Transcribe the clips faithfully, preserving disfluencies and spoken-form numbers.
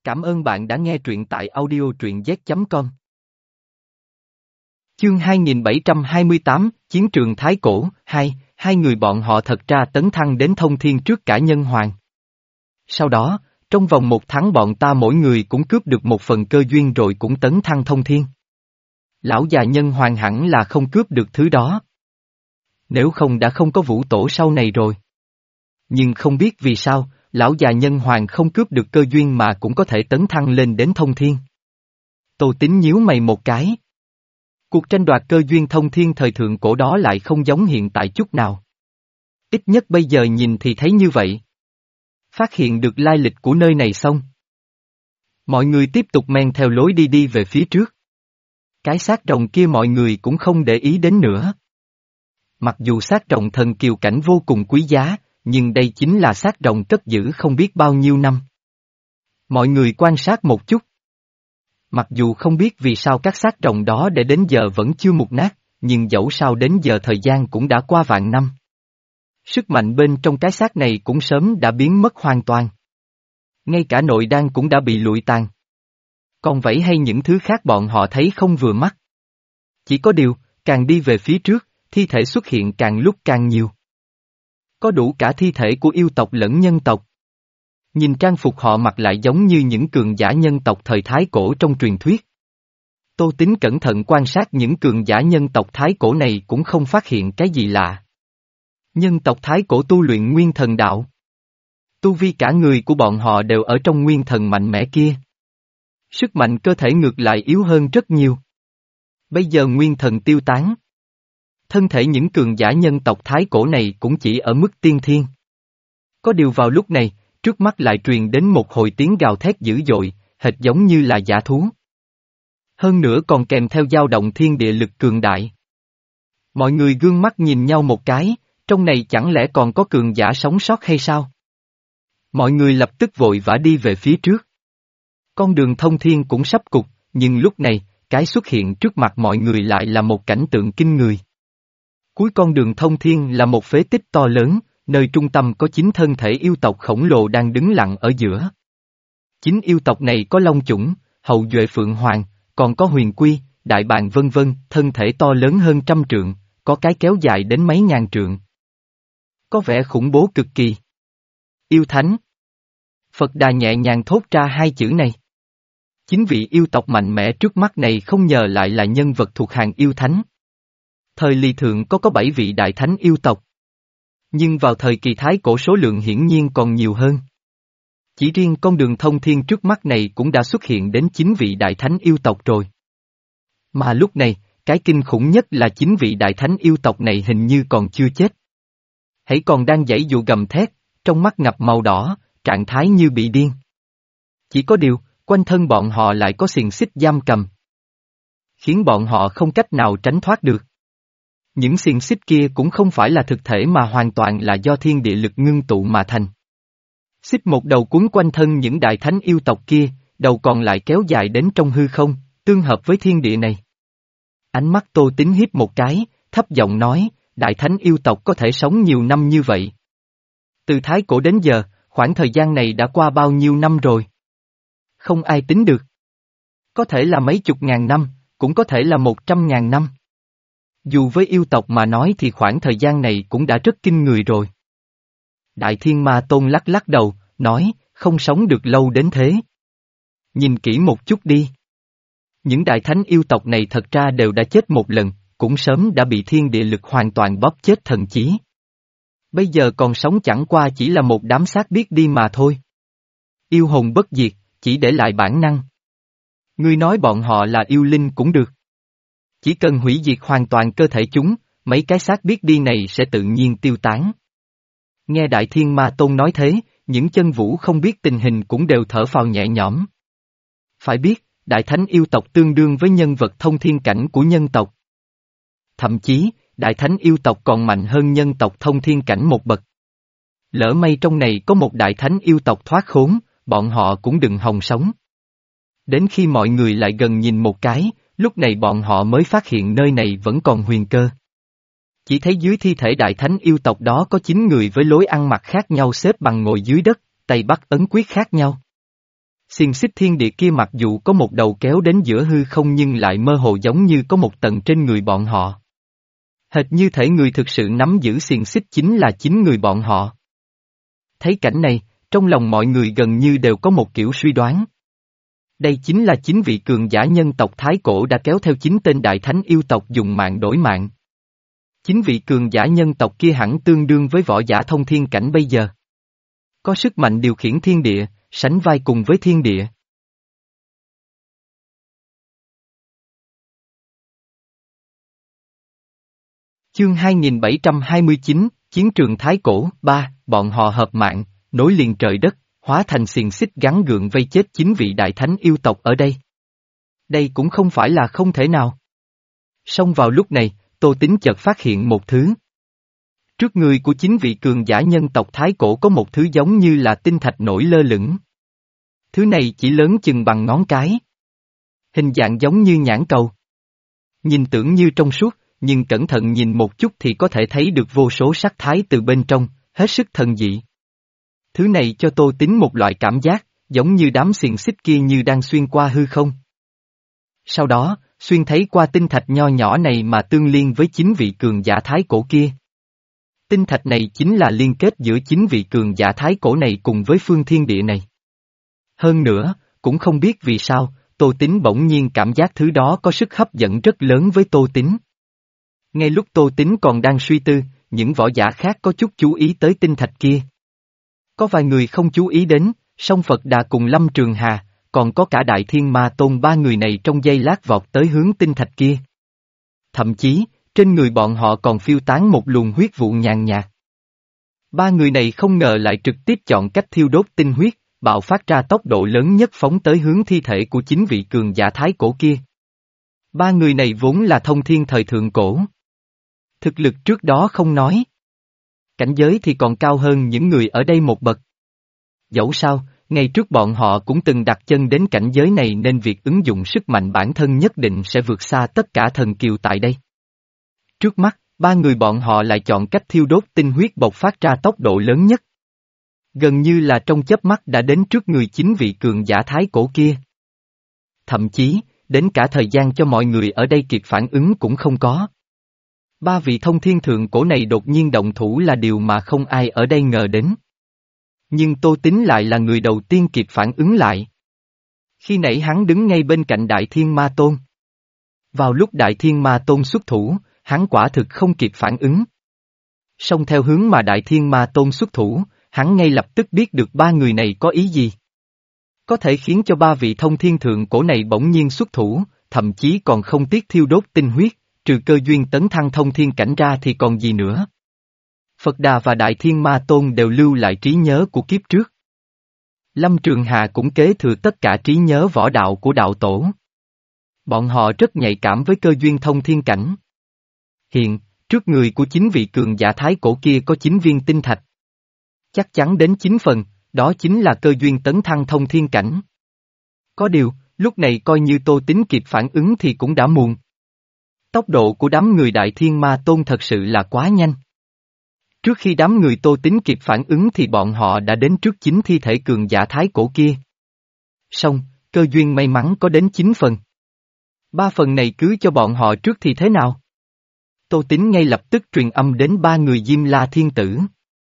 Cảm ơn bạn đã nghe truyện tại audio truyện z chấm com. Chương hai nghìn bảy trăm hai mươi tám, Chiến trường Thái Cổ, hai, hai người bọn họ thật ra tấn thăng đến thông thiên trước cả nhân hoàng. Sau đó, trong vòng một tháng bọn ta mỗi người cũng cướp được một phần cơ duyên rồi cũng tấn thăng thông thiên. Lão già nhân hoàng hẳn là không cướp được thứ đó. Nếu không đã không có vũ tổ sau này rồi. Nhưng không biết vì sao, lão già nhân hoàng không cướp được cơ duyên mà cũng có thể tấn thăng lên đến thông thiên. Tô Tín nhíu mày một cái. Cuộc tranh đoạt cơ duyên thông thiên thời thượng cổ đó lại không giống hiện tại chút nào. Ít nhất bây giờ nhìn thì thấy như vậy. Phát hiện được lai lịch của nơi này xong. Mọi người tiếp tục men theo lối đi đi về phía trước. Cái xác rồng kia mọi người cũng không để ý đến nữa. Mặc dù xác rồng thần kiều cảnh vô cùng quý giá, nhưng đây chính là xác rồng cất giữ không biết bao nhiêu năm. Mọi người quan sát một chút. Mặc dù không biết vì sao các xác rồng đó để đến giờ vẫn chưa mục nát, nhưng dẫu sao đến giờ thời gian cũng đã qua vạn năm. Sức mạnh bên trong cái xác này cũng sớm đã biến mất hoàn toàn. Ngay cả nội đan cũng đã bị lụi tàn. Còn vậy hay những thứ khác bọn họ thấy không vừa mắt. Chỉ có điều, càng đi về phía trước, thi thể xuất hiện càng lúc càng nhiều. Có đủ cả thi thể của yêu tộc lẫn nhân tộc. Nhìn trang phục họ mặc lại giống như những cường giả nhân tộc thời Thái Cổ trong truyền thuyết. Tô Tín cẩn thận quan sát những cường giả nhân tộc Thái Cổ này cũng không phát hiện cái gì lạ. Nhân tộc Thái Cổ tu luyện nguyên thần đạo. Tu vi cả người của bọn họ đều ở trong nguyên thần mạnh mẽ kia. Sức mạnh cơ thể ngược lại yếu hơn rất nhiều. Bây giờ nguyên thần tiêu tán. Thân thể những cường giả nhân tộc Thái Cổ này cũng chỉ ở mức tiên thiên. Có điều vào lúc này, trước mắt lại truyền đến một hồi tiếng gào thét dữ dội, hệt giống như là dã thú. Hơn nữa còn kèm theo dao động thiên địa lực cường đại. Mọi người gương mắt nhìn nhau một cái, trong này chẳng lẽ còn có cường giả sống sót hay sao? Mọi người lập tức vội vã đi về phía trước. Con đường thông thiên cũng sắp cục, nhưng lúc này, cái xuất hiện trước mặt mọi người lại là một cảnh tượng kinh người. Cuối con đường thông thiên là một phế tích to lớn, nơi trung tâm có chín thân thể yêu tộc khổng lồ đang đứng lặng ở giữa. Chín yêu tộc này có long chủng, hậu duệ phượng hoàng, còn có huyền quy, đại bàng vân vân, thân thể to lớn hơn trăm trượng, có cái kéo dài đến mấy ngàn trượng. Có vẻ khủng bố cực kỳ. Yêu thánh. Phật Đà nhẹ nhàng thốt ra hai chữ này. Chính vị yêu tộc mạnh mẽ trước mắt này không ngờ lại là nhân vật thuộc hàng yêu thánh. Thời Ly Thượng có có bảy vị đại thánh yêu tộc. Nhưng vào thời kỳ Thái Cổ số lượng hiển nhiên còn nhiều hơn. Chỉ riêng con đường thông thiên trước mắt này cũng đã xuất hiện đến chín vị đại thánh yêu tộc rồi. Mà lúc này, cái kinh khủng nhất là chín vị đại thánh yêu tộc này hình như còn chưa chết. Hãy còn đang giãy dụ gầm thét, trong mắt ngập màu đỏ, trạng thái như bị điên. Chỉ có điều, quanh thân bọn họ lại có xiềng xích giam cầm. Khiến bọn họ không cách nào tránh thoát được. Những xiềng xích kia cũng không phải là thực thể mà hoàn toàn là do thiên địa lực ngưng tụ mà thành. Xích một đầu cuốn quanh thân những đại thánh yêu tộc kia, đầu còn lại kéo dài đến trong hư không, tương hợp với thiên địa này. Ánh mắt Tô Tín híp một cái, thấp giọng nói, đại thánh yêu tộc có thể sống nhiều năm như vậy. Từ Thái Cổ đến giờ, khoảng thời gian này đã qua bao nhiêu năm rồi? Không ai tính được. Có thể là mấy chục ngàn năm, cũng có thể là một trăm ngàn năm. Dù với yêu tộc mà nói thì khoảng thời gian này cũng đã rất kinh người rồi. Đại Thiên Ma Tôn lắc lắc đầu, nói, không sống được lâu đến thế. Nhìn kỹ một chút đi. Những đại thánh yêu tộc này thật ra đều đã chết một lần, cũng sớm đã bị thiên địa lực hoàn toàn bóp chết thần chí. Bây giờ còn sống chẳng qua chỉ là một đám xác biết đi mà thôi. Yêu hồn bất diệt, chỉ để lại bản năng. Ngươi nói bọn họ là yêu linh cũng được. Chỉ cần hủy diệt hoàn toàn cơ thể chúng, mấy cái xác biết đi này sẽ tự nhiên tiêu tán. Nghe Đại Thiên Ma Tôn nói thế, những chân vũ không biết tình hình cũng đều thở phào nhẹ nhõm. Phải biết, đại thánh yêu tộc tương đương với nhân vật thông thiên cảnh của nhân tộc. Thậm chí, đại thánh yêu tộc còn mạnh hơn nhân tộc thông thiên cảnh một bậc. Lỡ may trong này có một đại thánh yêu tộc thoát khốn, bọn họ cũng đừng hòng sống. Đến khi mọi người lại gần nhìn một cái, lúc này bọn họ mới phát hiện nơi này vẫn còn huyền cơ. Chỉ thấy dưới thi thể đại thánh yêu tộc đó có chín người với lối ăn mặc khác nhau xếp bằng ngồi dưới đất, tay bắt ấn quyết khác nhau. Xiềng xích thiên địa kia mặc dù có một đầu kéo đến giữa hư không nhưng lại mơ hồ giống như có một tầng trên người bọn họ. Hệt như thể người thực sự nắm giữ xiềng xích chính là chính người bọn họ. Thấy cảnh này, trong lòng mọi người gần như đều có một kiểu suy đoán. Đây chính là chính vị cường giả nhân tộc Thái Cổ đã kéo theo chính tên đại thánh yêu tộc dùng mạng đổi mạng. Chính vị cường giả nhân tộc kia hẳn tương đương với võ giả thông thiên cảnh bây giờ. Có sức mạnh điều khiển thiên địa, sánh vai cùng với thiên địa. Chương hai nghìn bảy trăm hai mươi chín, Chiến trường Thái Cổ, ba, bọn họ hợp mạng, nối liền trời đất, hóa thành xiềng xích gắn gượng vây chết chính vị đại thánh yêu tộc ở đây. Đây cũng không phải là không thể nào. Song vào lúc này, Tô Tín chợt phát hiện một thứ. Trước người của chính vị cường giả nhân tộc Thái Cổ có một thứ giống như là tinh thạch nổi lơ lửng. Thứ này chỉ lớn chừng bằng ngón cái. Hình dạng giống như nhãn cầu. Nhìn tưởng như trong suốt, nhưng cẩn thận nhìn một chút thì có thể thấy được vô số sắc thái từ bên trong, hết sức thần dị. Thứ này cho Tô Tín một loại cảm giác, giống như đám xiềng xích kia như đang xuyên qua hư không. Sau đó, xuyên thấy qua tinh thạch nho nhỏ này mà tương liên với chính vị cường giả Thái Cổ kia. Tinh thạch này chính là liên kết giữa chính vị cường giả Thái Cổ này cùng với phương thiên địa này. Hơn nữa, cũng không biết vì sao, Tô Tín bỗng nhiên cảm giác thứ đó có sức hấp dẫn rất lớn với Tô Tín. Ngay lúc Tô Tín còn đang suy tư, những võ giả khác có chút chú ý tới tinh thạch kia. Có vài người không chú ý đến, song Phật Đà cùng Lâm Trường Hà, còn có cả Đại Thiên Ma Tôn ba người này trong giây lát vọt tới hướng tinh thạch kia. Thậm chí, trên người bọn họ còn phiêu tán một luồng huyết vụ nhàn nhạt. Ba người này không ngờ lại trực tiếp chọn cách thiêu đốt tinh huyết, bạo phát ra tốc độ lớn nhất phóng tới hướng thi thể của chính vị cường giả Thái Cổ kia. Ba người này vốn là thông thiên thời thượng cổ. Thực lực trước đó không nói. Cảnh giới thì còn cao hơn những người ở đây một bậc. Dẫu sao, ngày trước bọn họ cũng từng đặt chân đến cảnh giới này nên việc ứng dụng sức mạnh bản thân nhất định sẽ vượt xa tất cả thần kiều tại đây. Trước mắt, ba người bọn họ lại chọn cách thiêu đốt tinh huyết bộc phát ra tốc độ lớn nhất. Gần như là trong chớp mắt đã đến trước người chính vị cường giả Thái Cổ kia. Thậm chí, đến cả thời gian cho mọi người ở đây kịp phản ứng cũng không có. Ba vị thông thiên thượng cổ này đột nhiên động thủ là điều mà không ai ở đây ngờ đến. Nhưng Tô Tín lại là người đầu tiên kịp phản ứng lại. Khi nãy hắn đứng ngay bên cạnh Đại Thiên Ma Tôn. Vào lúc Đại Thiên Ma Tôn xuất thủ, hắn quả thực không kịp phản ứng. Song theo hướng mà Đại Thiên Ma Tôn xuất thủ, hắn ngay lập tức biết được ba người này có ý gì. Có thể khiến cho ba vị thông thiên thượng cổ này bỗng nhiên xuất thủ, thậm chí còn không tiếc thiêu đốt tinh huyết, trừ cơ duyên tấn thăng thông thiên cảnh ra thì còn gì nữa. Phật Đà và Đại Thiên Ma Tôn đều lưu lại trí nhớ của kiếp trước. Lâm Trường Hà cũng kế thừa tất cả trí nhớ võ đạo của đạo tổ. Bọn họ rất nhạy cảm với cơ duyên thông thiên cảnh. Hiện, trước người của chính vị cường giả Thái Cổ kia có chín viên tinh thạch. Chắc chắn đến chín phần, đó chính là cơ duyên tấn thăng thông thiên cảnh. Có điều, lúc này coi như Tô Tín kịp phản ứng thì cũng đã muộn. Tốc độ của đám người Đại Thiên Ma Tôn thật sự là quá nhanh. Trước khi đám người Tô Tín kịp phản ứng thì bọn họ đã đến trước chính thi thể cường giả Thái Cổ kia. Song, cơ duyên may mắn có đến chín phần. Ba phần này cứ cho bọn họ trước thì thế nào? Tô Tín ngay lập tức truyền âm đến ba người Diêm La Thiên Tử.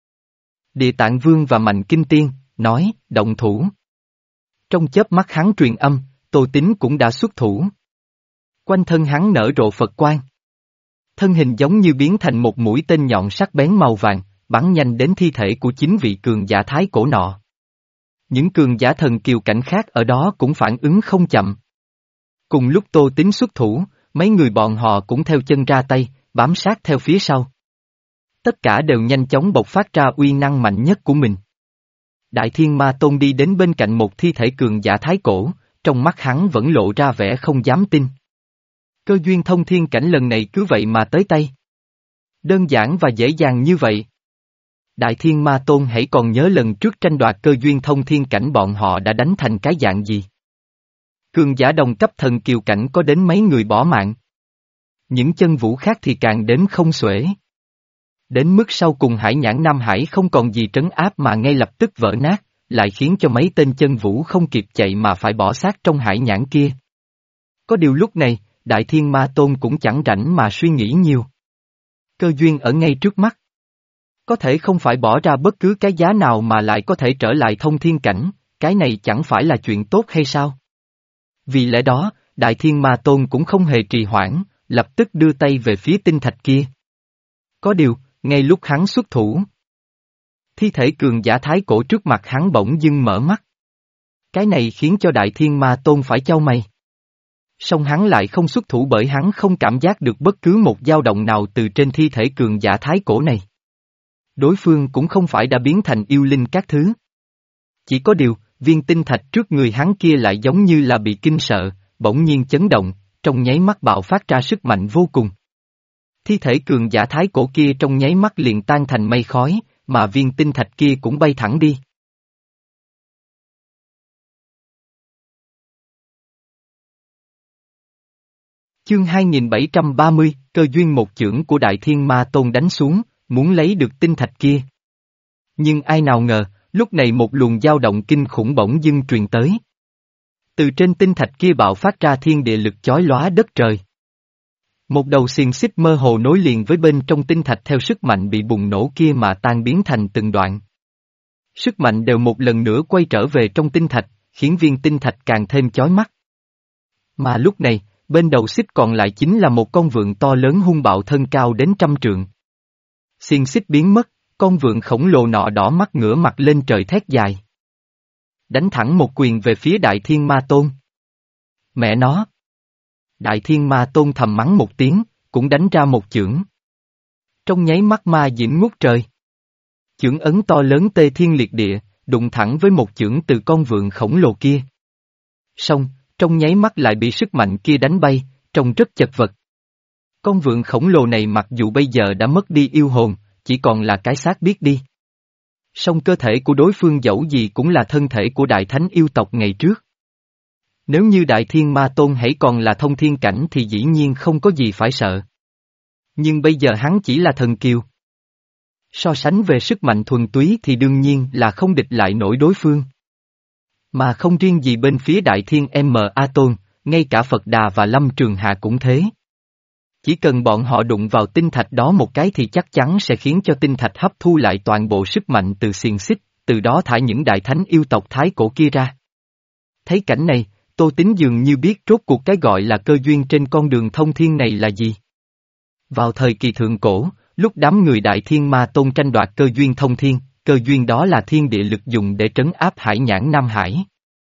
Địa Tạng Vương và Mạnh Kinh Tiên, nói, động thủ. Trong chớp mắt hắn truyền âm, Tô Tín cũng đã xuất thủ. Quanh thân hắn nở rộ Phật quang. Thân hình giống như biến thành một mũi tên nhọn sắc bén màu vàng, bắn nhanh đến thi thể của chính vị cường giả Thái Cổ nọ. Những cường giả thần kiều cảnh khác ở đó cũng phản ứng không chậm. Cùng lúc Tô Tín xuất thủ, mấy người bọn họ cũng theo chân ra tay, bám sát theo phía sau. Tất cả đều nhanh chóng bộc phát ra uy năng mạnh nhất của mình. Đại Thiên Ma Tôn đi đến bên cạnh một thi thể cường giả Thái Cổ, trong mắt hắn vẫn lộ ra vẻ không dám tin. Cơ duyên thông thiên cảnh lần này cứ vậy mà tới tay. Đơn giản và dễ dàng như vậy. Đại Thiên Ma Tôn hãy còn nhớ lần trước tranh đoạt cơ duyên thông thiên cảnh bọn họ đã đánh thành cái dạng gì. Cường giả đồng cấp thần kiều cảnh có đến mấy người bỏ mạng. Những chân vũ khác thì càng đếm không xuể. Đến mức sau cùng Hải Nhãn Nam Hải không còn gì trấn áp mà ngay lập tức vỡ nát, lại khiến cho mấy tên chân vũ không kịp chạy mà phải bỏ xác trong hải nhãn kia. Có điều lúc này, Đại Thiên Ma Tôn cũng chẳng rảnh mà suy nghĩ nhiều. Cơ duyên ở ngay trước mắt. Có thể không phải bỏ ra bất cứ cái giá nào mà lại có thể trở lại thông thiên cảnh, cái này chẳng phải là chuyện tốt hay sao? Vì lẽ đó, Đại Thiên Ma Tôn cũng không hề trì hoãn, lập tức đưa tay về phía tinh thạch kia. Có điều, ngay lúc hắn xuất thủ, thi thể cường giả thái cổ trước mặt hắn bỗng dưng mở mắt. Cái này khiến cho Đại Thiên Ma Tôn phải chau mày. Song hắn lại không xuất thủ bởi hắn không cảm giác được bất cứ một dao động nào từ trên thi thể cường giả thái cổ này. Đối phương cũng không phải đã biến thành yêu linh các thứ. Chỉ có điều, viên tinh thạch trước người hắn kia lại giống như là bị kinh sợ, bỗng nhiên chấn động, trong nháy mắt bạo phát ra sức mạnh vô cùng. Thi thể cường giả thái cổ kia trong nháy mắt liền tan thành mây khói, mà viên tinh thạch kia cũng bay thẳng đi. Chương hai nghìn bảy trăm ba mươi, cơ duyên một chưởng của Đại Thiên Ma Tôn đánh xuống, muốn lấy được tinh thạch kia. Nhưng ai nào ngờ, lúc này một luồng dao động kinh khủng bỗng dưng truyền tới. Từ trên tinh thạch kia bạo phát ra thiên địa lực chói lóa đất trời. Một đầu xiềng xích mơ hồ nối liền với bên trong tinh thạch theo sức mạnh bị bùng nổ kia mà tan biến thành từng đoạn. Sức mạnh đều một lần nữa quay trở về trong tinh thạch, khiến viên tinh thạch càng thêm chói mắt. Mà lúc này, bên đầu xích còn lại chính là một con vượn to lớn hung bạo thân cao đến trăm trượng. Xiềng xích biến mất, con vượn khổng lồ nọ đỏ mắt ngửa mặt lên trời thét dài. Đánh thẳng một quyền về phía Đại Thiên Ma Tôn. Mẹ nó! Đại Thiên Ma Tôn thầm mắng một tiếng, cũng đánh ra một chưởng. Trong nháy mắt ma diễm ngút trời. Chưởng ấn to lớn tê thiên liệt địa, đụng thẳng với một chưởng từ con vượn khổng lồ kia. Song, trong nháy mắt lại bị sức mạnh kia đánh bay, trông rất chật vật. Con vượn khổng lồ này mặc dù bây giờ đã mất đi yêu hồn, chỉ còn là cái xác biết đi. Song cơ thể của đối phương dẫu gì cũng là thân thể của đại thánh yêu tộc ngày trước. Nếu như Đại Thiên Ma Tôn hãy còn là thông thiên cảnh thì dĩ nhiên không có gì phải sợ. Nhưng bây giờ hắn chỉ là thần kiều. So sánh về sức mạnh thuần túy thì đương nhiên là không địch lại nổi đối phương. Mà không riêng gì bên phía Đại Thiên Ma Tôn, ngay cả Phật Đà và Lâm Trường Hạ cũng thế. Chỉ cần bọn họ đụng vào tinh thạch đó một cái thì chắc chắn sẽ khiến cho tinh thạch hấp thu lại toàn bộ sức mạnh từ xiềng xích, từ đó thả những đại thánh yêu tộc thái cổ kia ra. Thấy cảnh này, Tô Tín dường như biết rốt cuộc cái gọi là cơ duyên trên con đường thông thiên này là gì. Vào thời kỳ thượng cổ, lúc đám người Đại Thiên Ma Tôn tranh đoạt cơ duyên thông thiên, cơ duyên đó là thiên địa lực dùng để trấn áp hải nhãn Nam Hải.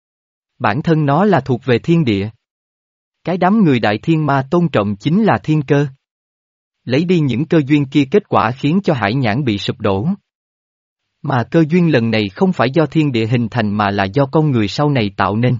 Bản thân nó là thuộc về thiên địa. Cái đám người Đại Thiên Ma Tôn trọng chính là thiên cơ. Lấy đi những cơ duyên kia kết quả khiến cho hải nhãn bị sụp đổ. Mà cơ duyên lần này không phải do thiên địa hình thành mà là do con người sau này tạo nên.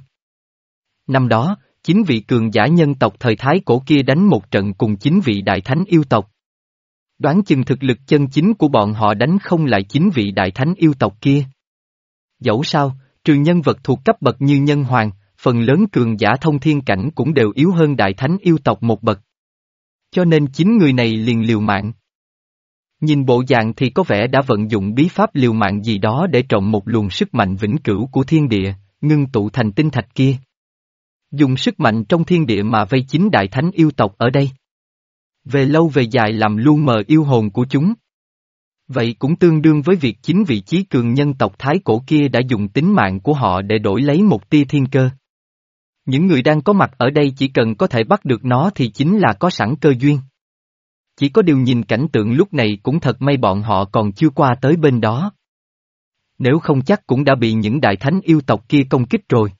Năm đó, chính vị cường giả nhân tộc thời Thái cổ kia đánh một trận cùng chính vị đại thánh yêu tộc. Đoán chừng thực lực chân chính của bọn họ đánh không lại chính vị đại thánh yêu tộc kia. Dẫu sao, trừ nhân vật thuộc cấp bậc như nhân hoàng, phần lớn cường giả thông thiên cảnh cũng đều yếu hơn đại thánh yêu tộc một bậc. Cho nên chính người này liền liều mạng. Nhìn bộ dạng thì có vẻ đã vận dụng bí pháp liều mạng gì đó để trộm một luồng sức mạnh vĩnh cửu của thiên địa, ngưng tụ thành tinh thạch kia. Dùng sức mạnh trong thiên địa mà vây chính đại thánh yêu tộc ở đây. Về lâu về dài làm lu mờ yêu hồn của chúng. Vậy cũng tương đương với việc chính vị chí cường nhân tộc Thái cổ kia đã dùng tính mạng của họ để đổi lấy một tia thiên cơ. Những người đang có mặt ở đây chỉ cần có thể bắt được nó thì chính là có sẵn cơ duyên. Chỉ có điều nhìn cảnh tượng lúc này cũng thật may bọn họ còn chưa qua tới bên đó. Nếu không chắc cũng đã bị những đại thánh yêu tộc kia công kích rồi.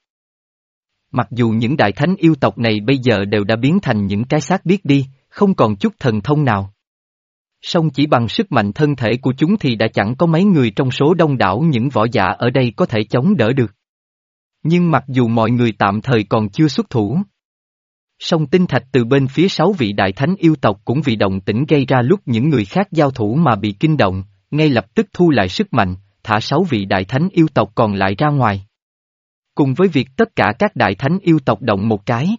Mặc dù những đại thánh yêu tộc này bây giờ đều đã biến thành những cái xác biết đi, không còn chút thần thông nào. Song chỉ bằng sức mạnh thân thể của chúng thì đã chẳng có mấy người trong số đông đảo những võ giả ở đây có thể chống đỡ được. Nhưng mặc dù mọi người tạm thời còn chưa xuất thủ, song tinh thạch từ bên phía sáu vị đại thánh yêu tộc cũng vì động tĩnh gây ra lúc những người khác giao thủ mà bị kinh động, ngay lập tức thu lại sức mạnh, thả sáu vị đại thánh yêu tộc còn lại ra ngoài. Cùng với việc tất cả các đại thánh yêu tộc động một cái,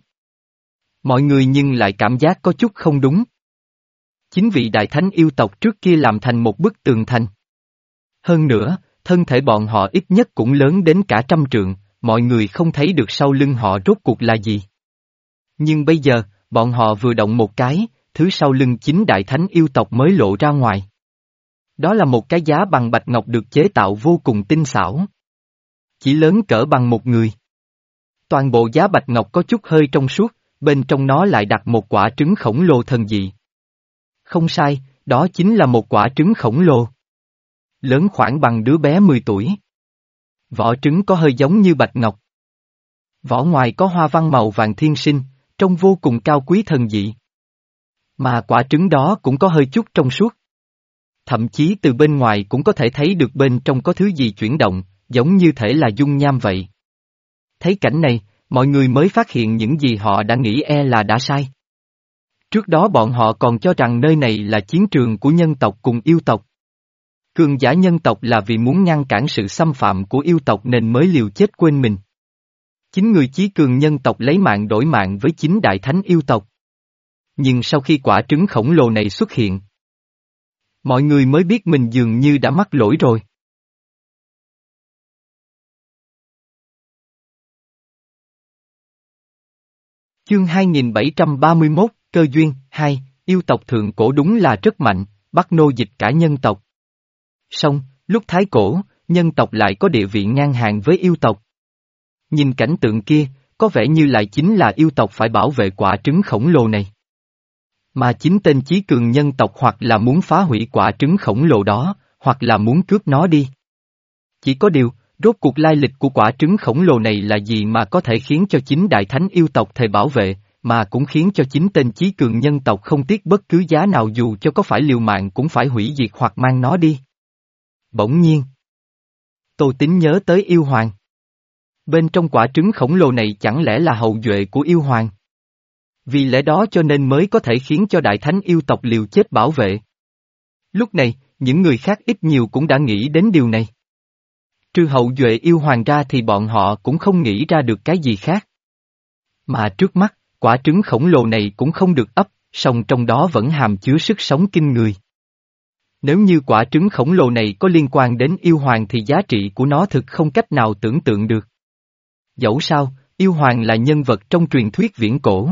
mọi người nhưng lại cảm giác có chút không đúng. Chính vị đại thánh yêu tộc trước kia làm thành một bức tường thành. Hơn nữa, thân thể bọn họ ít nhất cũng lớn đến cả trăm trượng, mọi người không thấy được sau lưng họ rốt cuộc là gì. Nhưng bây giờ, bọn họ vừa động một cái, thứ sau lưng chính đại thánh yêu tộc mới lộ ra ngoài. Đó là một cái giá bằng bạch ngọc được chế tạo vô cùng tinh xảo. Chỉ lớn cỡ bằng một người. Toàn bộ giá bạch ngọc có chút hơi trong suốt, bên trong nó lại đặt một quả trứng khổng lồ thần dị. Không sai, đó chính là một quả trứng khổng lồ. Lớn khoảng bằng đứa bé mười tuổi. Vỏ trứng có hơi giống như bạch ngọc. Vỏ ngoài có hoa văn màu vàng thiên sinh, trông vô cùng cao quý thần dị. Mà quả trứng đó cũng có hơi chút trong suốt. Thậm chí từ bên ngoài cũng có thể thấy được bên trong có thứ gì chuyển động, giống như thể là dung nham vậy. Thấy cảnh này, mọi người mới phát hiện những gì họ đã nghĩ e là đã sai. Trước đó bọn họ còn cho rằng nơi này là chiến trường của nhân tộc cùng yêu tộc. Cường giả nhân tộc là vì muốn ngăn cản sự xâm phạm của yêu tộc nên mới liều chết quên mình. Chính người chí cường nhân tộc lấy mạng đổi mạng với chính đại thánh yêu tộc. Nhưng sau khi quả trứng khổng lồ này xuất hiện, mọi người mới biết mình dường như đã mắc lỗi rồi. Chương hai nghìn bảy trăm ba mươi mốt, Cơ duyên, hai, yêu tộc thượng cổ đúng là rất mạnh, bắt nô dịch cả nhân tộc. Song, lúc thái cổ, nhân tộc lại có địa vị ngang hàng với yêu tộc. Nhìn cảnh tượng kia, có vẻ như lại chính là yêu tộc phải bảo vệ quả trứng khổng lồ này. Mà chính tên chí cường nhân tộc hoặc là muốn phá hủy quả trứng khổng lồ đó, hoặc là muốn cướp nó đi. Chỉ có điều, rốt cuộc lai lịch của quả trứng khổng lồ này là gì mà có thể khiến cho chính đại thánh yêu tộc thề bảo vệ, mà cũng khiến cho chính tên chí cường nhân tộc không tiếc bất cứ giá nào dù cho có phải liều mạng cũng phải hủy diệt hoặc mang nó đi. Bỗng nhiên, Tô Tín nhớ tới yêu hoàng. Bên trong quả trứng khổng lồ này chẳng lẽ là hậu duệ của yêu hoàng? Vì lẽ đó cho nên mới có thể khiến cho đại thánh yêu tộc liều chết bảo vệ. Lúc này, những người khác ít nhiều cũng đã nghĩ đến điều này. Trừ hậu duệ yêu hoàng ra thì bọn họ cũng không nghĩ ra được cái gì khác. Mà trước mắt, quả trứng khổng lồ này cũng không được ấp, song trong đó vẫn hàm chứa sức sống kinh người. Nếu như quả trứng khổng lồ này có liên quan đến yêu hoàng thì giá trị của nó thực không cách nào tưởng tượng được. Dẫu sao, yêu hoàng là nhân vật trong truyền thuyết viễn cổ.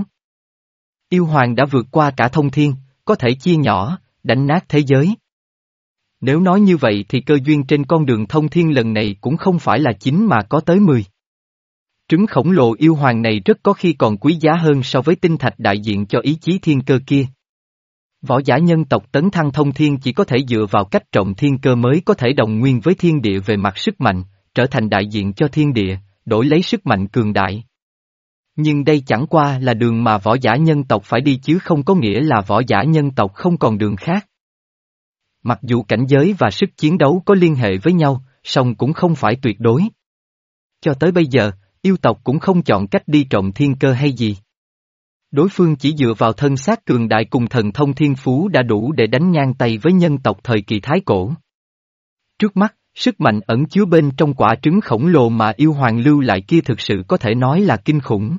Yêu hoàng đã vượt qua cả thông thiên, có thể chia nhỏ, đánh nát thế giới. Nếu nói như vậy thì cơ duyên trên con đường thông thiên lần này cũng không phải là chín mà có tới mười. Trứng khổng lồ yêu hoàng này rất có khi còn quý giá hơn so với tinh thạch đại diện cho ý chí thiên cơ kia. Võ giả nhân tộc tấn thăng thông thiên chỉ có thể dựa vào cách trọng thiên cơ mới có thể đồng nguyên với thiên địa về mặt sức mạnh, trở thành đại diện cho thiên địa, đổi lấy sức mạnh cường đại. Nhưng đây chẳng qua là đường mà võ giả nhân tộc phải đi chứ không có nghĩa là võ giả nhân tộc không còn đường khác. Mặc dù cảnh giới và sức chiến đấu có liên hệ với nhau, song cũng không phải tuyệt đối. Cho tới bây giờ, yêu tộc cũng không chọn cách đi trộm thiên cơ hay gì. Đối phương chỉ dựa vào thân xác cường đại cùng thần thông thiên phú đã đủ để đánh ngang tay với nhân tộc thời kỳ thái cổ. Trước mắt, sức mạnh ẩn chứa bên trong quả trứng khổng lồ mà yêu hoàng lưu lại kia thực sự có thể nói là kinh khủng.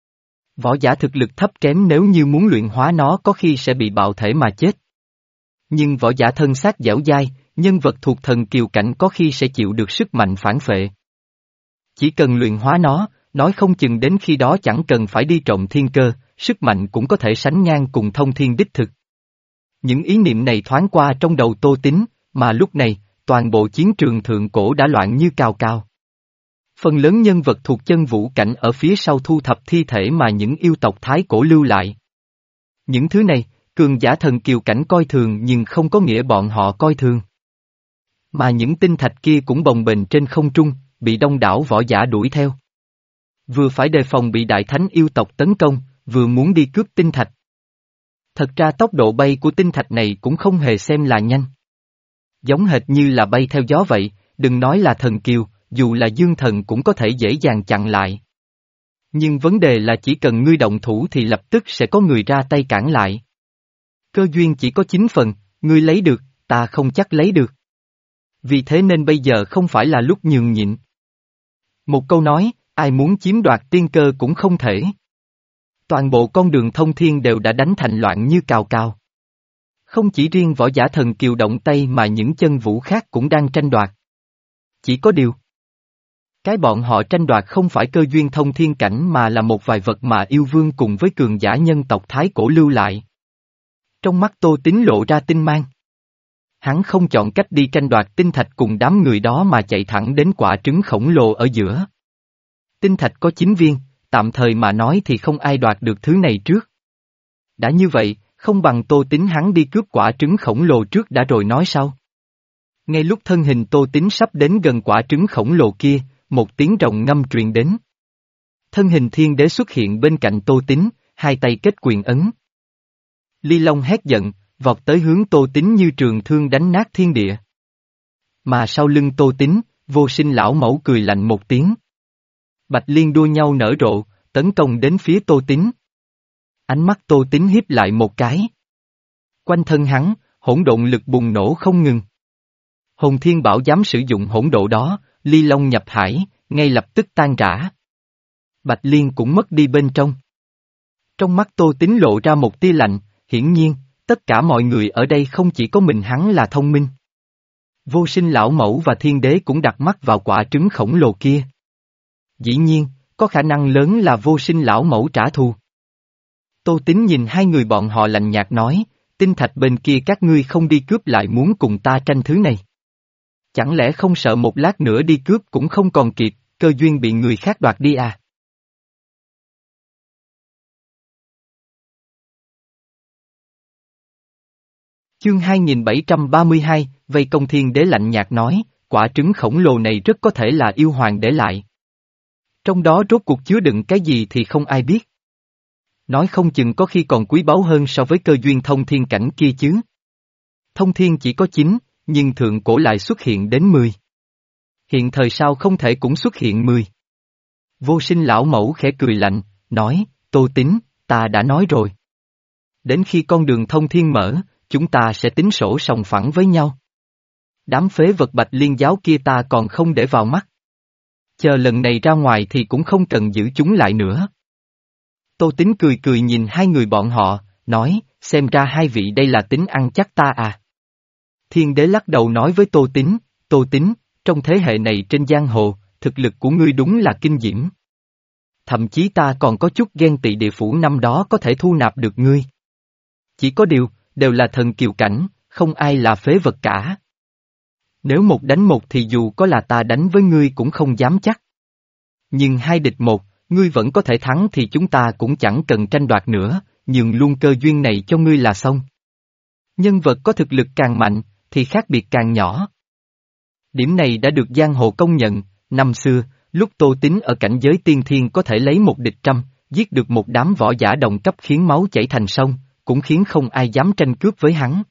Võ giả thực lực thấp kém nếu như muốn luyện hóa nó có khi sẽ bị bạo thể mà chết. Nhưng võ giả thân xác dẻo dai, nhân vật thuộc thần kiều cảnh có khi sẽ chịu được sức mạnh phản phệ. Chỉ cần luyện hóa nó, nói không chừng đến khi đó chẳng cần phải đi trộm thiên cơ, sức mạnh cũng có thể sánh ngang cùng thông thiên đích thực. Những ý niệm này thoáng qua trong đầu Tô Tín, mà lúc này, toàn bộ chiến trường thượng cổ đã loạn như cào cào. Phần lớn nhân vật thuộc chân vũ cảnh ở phía sau thu thập thi thể mà những yêu tộc thái cổ lưu lại. Những thứ này, cường giả thần kiều cảnh coi thường nhưng không có nghĩa bọn họ coi thường. Mà những tinh thạch kia cũng bồng bềnh trên không trung, bị đông đảo võ giả đuổi theo. Vừa phải đề phòng bị đại thánh yêu tộc tấn công, vừa muốn đi cướp tinh thạch. Thật ra tốc độ bay của tinh thạch này cũng không hề xem là nhanh. Giống hệt như là bay theo gió vậy, đừng nói là thần kiều, dù là dương thần cũng có thể dễ dàng chặn lại. Nhưng vấn đề là chỉ cần ngươi động thủ thì lập tức sẽ có người ra tay cản lại. Cơ duyên chỉ có chín phần, ngươi lấy được, ta không chắc lấy được. Vì thế nên bây giờ không phải là lúc nhường nhịn. Một câu nói, ai muốn chiếm đoạt tiên cơ cũng không thể. Toàn bộ con đường thông thiên đều đã đánh thành loạn như cào cào. Không chỉ riêng võ giả thần kiều động tay mà những chân vũ khác cũng đang tranh đoạt. Chỉ có điều, cái bọn họ tranh đoạt không phải cơ duyên thông thiên cảnh mà là một vài vật mà yêu vương cùng với cường giả nhân tộc Thái Cổ lưu lại. Trong mắt Tô Tín lộ ra tinh mang. Hắn không chọn cách đi tranh đoạt tinh thạch cùng đám người đó mà chạy thẳng đến quả trứng khổng lồ ở giữa. Tinh thạch có chín viên, tạm thời mà nói thì không ai đoạt được thứ này trước. Đã như vậy, không bằng Tô Tín hắn đi cướp quả trứng khổng lồ trước đã rồi nói sau. Ngay lúc thân hình Tô Tín sắp đến gần quả trứng khổng lồ kia, một tiếng rồng ngâm truyền đến. Thân hình thiên đế xuất hiện bên cạnh Tô Tín, hai tay kết quyền ấn. Ly Long hét giận, vọt tới hướng Tô Tín như trường thương đánh nát thiên địa. Mà sau lưng Tô Tín, Vô Sinh lão mẫu cười lạnh một tiếng. Bạch Liên đua nhau nở rộ, tấn công đến phía Tô Tín. Ánh mắt Tô Tín hiếp lại một cái. Quanh thân hắn, hỗn độn lực bùng nổ không ngừng. Hồn Thiên Bảo dám sử dụng hỗn độ đó, Ly Long nhập hải, ngay lập tức tan rã. Bạch Liên cũng mất đi bên trong. Trong mắt Tô Tín lộ ra một tia lạnh, hiển nhiên, tất cả mọi người ở đây không chỉ có mình hắn là thông minh. Vô Sinh lão mẫu và thiên đế cũng đặt mắt vào quả trứng khổng lồ kia. Dĩ nhiên, có khả năng lớn là Vô Sinh lão mẫu trả thù. Tô Tín nhìn hai người bọn họ lạnh nhạt nói, tinh thạch bên kia các ngươi không đi cướp lại muốn cùng ta tranh thứ này. Chẳng lẽ không sợ một lát nữa đi cướp cũng không còn kịp, cơ duyên bị người khác đoạt đi à? Chương hai nghìn bảy trăm ba mươi hai, vây công thiên đế lạnh nhạt nói, quả trứng khổng lồ này rất có thể là yêu hoàng để lại. Trong đó rốt cuộc chứa đựng cái gì thì không ai biết. Nói không chừng có khi còn quý báu hơn so với cơ duyên thông thiên cảnh kia chứ. Thông thiên chỉ có chín, nhưng thượng cổ lại xuất hiện đến mười. Hiện thời sao không thể cũng xuất hiện mười. Vô Sinh lão mẫu khẽ cười lạnh, nói, Tô Tín, ta đã nói rồi. Đến khi con đường thông thiên mở, chúng ta sẽ tính sổ sòng phẳng với nhau. Đám phế vật Bạch Liên giáo kia ta còn không để vào mắt. Chờ lần này ra ngoài thì cũng không cần giữ chúng lại nữa. Tô Tín cười cười nhìn hai người bọn họ, nói, xem ra hai vị đây là tính ăn chắc ta à. Thiên đế lắc đầu nói với Tô Tín, Tô Tín, trong thế hệ này trên giang hồ, thực lực của ngươi đúng là kinh diễm. Thậm chí ta còn có chút ghen tị địa phủ năm đó có thể thu nạp được ngươi. Chỉ có điều, đều là thần kiều cảnh, không ai là phế vật cả. Nếu một đánh một thì dù có là ta đánh với ngươi cũng không dám chắc. Nhưng hai địch một, ngươi vẫn có thể thắng thì chúng ta cũng chẳng cần tranh đoạt nữa, nhường luôn cơ duyên này cho ngươi là xong. Nhân vật có thực lực càng mạnh, thì khác biệt càng nhỏ. Điểm này đã được giang hồ công nhận, năm xưa, lúc Tô Tín ở cảnh giới tiên thiên có thể lấy một địch trăm, giết được một đám võ giả đồng cấp khiến máu chảy thành sông, cũng khiến không ai dám tranh cướp với hắn.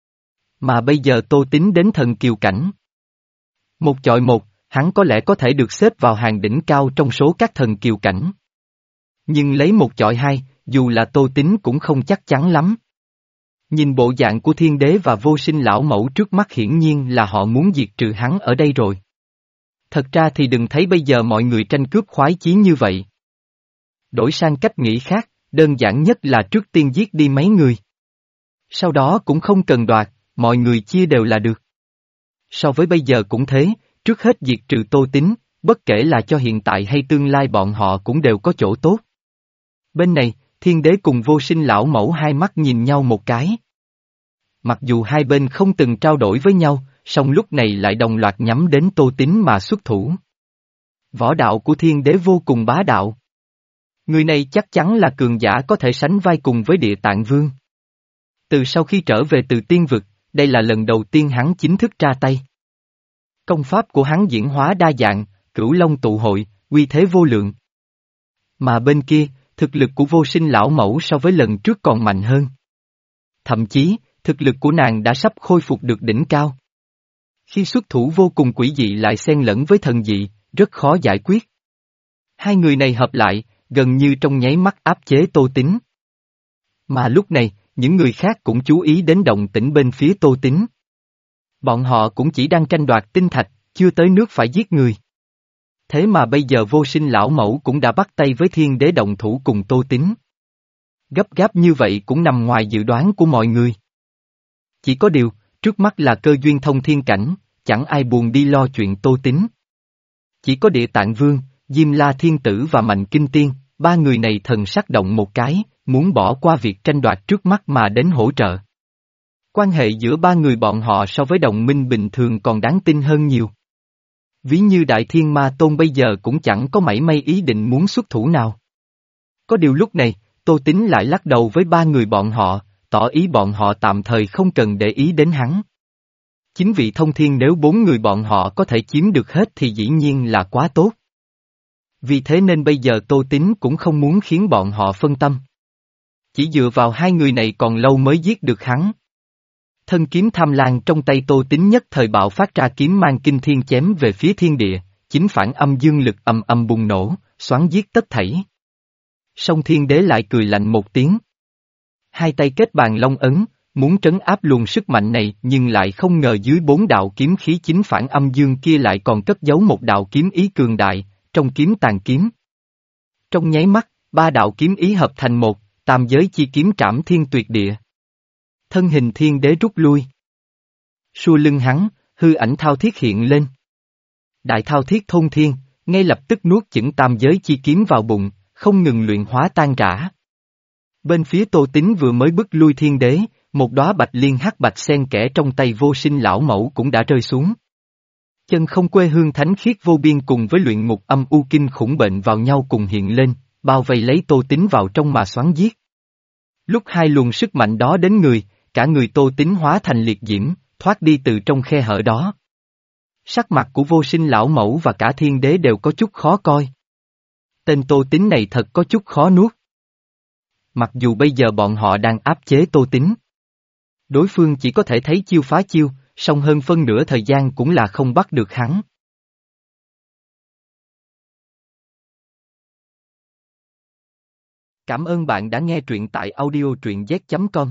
Mà bây giờ Tô Tín đến thần kiều cảnh. Một chọi một, hắn có lẽ có thể được xếp vào hàng đỉnh cao trong số các thần kiều cảnh. Nhưng lấy một chọi hai, dù là Tô Tín cũng không chắc chắn lắm. Nhìn bộ dạng của thiên đế và Vô Sinh lão mẫu trước mắt hiển nhiên là họ muốn diệt trừ hắn ở đây rồi. Thật ra thì đừng thấy bây giờ mọi người tranh cướp khoái chí như vậy. Đổi sang cách nghĩ khác, đơn giản nhất là trước tiên giết đi mấy người. Sau đó cũng không cần đoạt, mọi người chia đều là được. So với bây giờ cũng thế, trước hết diệt trừ Tô Tín, bất kể là cho hiện tại hay tương lai bọn họ cũng đều có chỗ tốt. Bên này, thiên đế cùng Vô Sinh lão mẫu hai mắt nhìn nhau một cái. Mặc dù hai bên không từng trao đổi với nhau, song lúc này lại đồng loạt nhắm đến Tô Tín mà xuất thủ. Võ đạo của thiên đế vô cùng bá đạo. Người này chắc chắn là cường giả có thể sánh vai cùng với Địa Tạng Vương. Từ sau khi trở về từ tiên vực, đây là lần đầu tiên hắn chính thức ra tay. Công pháp của hắn diễn hóa đa dạng, Cửu Long tụ hội, uy thế vô lượng. Mà bên kia, thực lực của Vô Sinh lão mẫu so với lần trước còn mạnh hơn. Thậm chí, thực lực của nàng đã sắp khôi phục được đỉnh cao. Khi xuất thủ vô cùng quỷ dị lại xen lẫn với thần dị, rất khó giải quyết. Hai người này hợp lại, gần như trong nháy mắt áp chế Tô Tín. Mà lúc này, những người khác cũng chú ý đến động tĩnh bên phía Tô Tín. Bọn họ cũng chỉ đang tranh đoạt tinh thạch, chưa tới nước phải giết người. Thế mà bây giờ Vô Sinh lão mẫu cũng đã bắt tay với thiên đế động thủ cùng Tô Tín. Gấp gáp như vậy cũng nằm ngoài dự đoán của mọi người. Chỉ có điều, trước mắt là cơ duyên thông thiên cảnh, chẳng ai buồn đi lo chuyện Tô Tín. Chỉ có Địa Tạng Vương, Diêm La Thiên Tử và Mạnh Kinh Tiên, ba người này thần sắc động một cái, muốn bỏ qua việc tranh đoạt trước mắt mà đến hỗ trợ. Quan hệ giữa ba người bọn họ so với đồng minh bình thường còn đáng tin hơn nhiều. Ví như Đại Thiên Ma Tôn bây giờ cũng chẳng có mảy may ý định muốn xuất thủ nào. Có điều lúc này, Tô Tín lại lắc đầu với ba người bọn họ, tỏ ý bọn họ tạm thời không cần để ý đến hắn. Chính vị thông thiên nếu bốn người bọn họ có thể chiếm được hết thì dĩ nhiên là quá tốt. Vì thế nên bây giờ Tô Tín cũng không muốn khiến bọn họ phân tâm. Chỉ dựa vào hai người này còn lâu mới giết được hắn. Thân kiếm tham lang trong tay Tô Tín nhất thời bạo phát ra kiếm mang kinh thiên chém về phía thiên địa, chính phản âm dương lực ầm ầm bùng nổ, xoắn giết tất thảy. Song thiên đế lại cười lạnh một tiếng. Hai tay kết bàn long ấn, muốn trấn áp luồng sức mạnh này nhưng lại không ngờ dưới bốn đạo kiếm khí chính phản âm dương kia lại còn cất giấu một đạo kiếm ý cường đại, trong kiếm tàn kiếm. Trong nháy mắt, ba đạo kiếm ý hợp thành một, tam giới chi kiếm trảm thiên tuyệt địa. Thân hình thiên đế rút lui. Sau lưng hắn, hư ảnh thao thiết hiện lên. Đại thao thiết thôn thiên, ngay lập tức nuốt chửng tam giới chi kiếm vào bụng, không ngừng luyện hóa tan rã. Bên phía Tô Tín vừa mới bức lui thiên đế, một đóa bạch liên hắc bạch xen kẽ trong tay vô sinh lão mẫu cũng đã rơi xuống. Chân không quê hương thánh khiết vô biên cùng với luyện ngục âm u kinh khủng bệnh vào nhau cùng hiện lên, bao vây lấy Tô Tín vào trong mà xoắn giết. Lúc hai luồng sức mạnh đó đến người, cả người Tô Tín hóa thành liệt diễm, thoát đi từ trong khe hở đó. Sắc mặt của vô sinh lão mẫu và cả thiên đế đều có chút khó coi. Tên Tô Tín này thật có chút khó nuốt. Mặc dù bây giờ bọn họ đang áp chế Tô Tín. Đối phương chỉ có thể thấy chiêu phá chiêu, song hơn phân nửa thời gian cũng là không bắt được hắn. Cảm ơn bạn đã nghe truyện tại audio truyện z chấm com.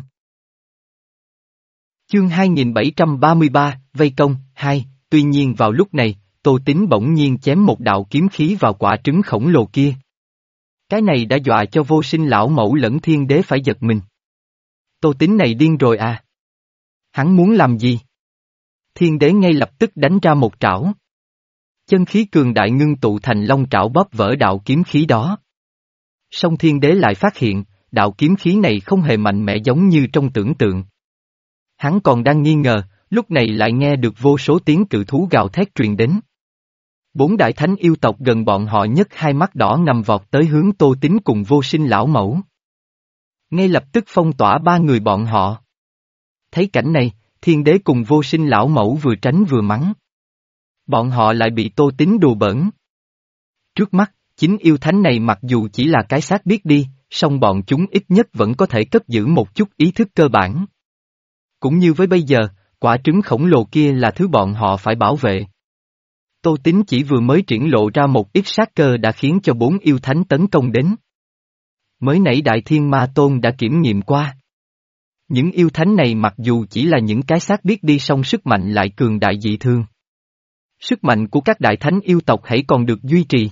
Chương hai nghìn bảy trăm ba mươi ba, Vây Công, hai, tuy nhiên vào lúc này, Tô Tín bỗng nhiên chém một đạo kiếm khí vào quả trứng khổng lồ kia. Cái này đã dọa cho vô sinh lão mẫu lẫn thiên đế phải giật mình. Tô Tín này điên rồi à? Hắn muốn làm gì? Thiên đế ngay lập tức đánh ra một trảo. Chân khí cường đại ngưng tụ thành long trảo bóp vỡ đạo kiếm khí đó. Song thiên đế lại phát hiện, đạo kiếm khí này không hề mạnh mẽ giống như trong tưởng tượng. Hắn còn đang nghi ngờ, lúc này lại nghe được vô số tiếng cự thú gào thét truyền đến. Bốn đại thánh yêu tộc gần bọn họ nhấc hai mắt đỏ ngầm vọt tới hướng Tô Tín cùng vô sinh lão mẫu. Ngay lập tức phong tỏa ba người bọn họ. Thấy cảnh này, thiên đế cùng vô sinh lão mẫu vừa tránh vừa mắng. Bọn họ lại bị Tô Tín đùa bỡn. Trước mắt, chính yêu thánh này mặc dù chỉ là cái xác biết đi, song bọn chúng ít nhất vẫn có thể cất giữ một chút ý thức cơ bản. Cũng như với bây giờ, quả trứng khổng lồ kia là thứ bọn họ phải bảo vệ. Tô Tín chỉ vừa mới triển lộ ra một ít sát cơ đã khiến cho bốn yêu thánh tấn công đến. Mới nãy Đại Thiên Ma Tôn đã kiểm nghiệm qua. Những yêu thánh này mặc dù chỉ là những cái xác biết đi song sức mạnh lại cường đại dị thường. Sức mạnh của các đại thánh yêu tộc hãy còn được duy trì.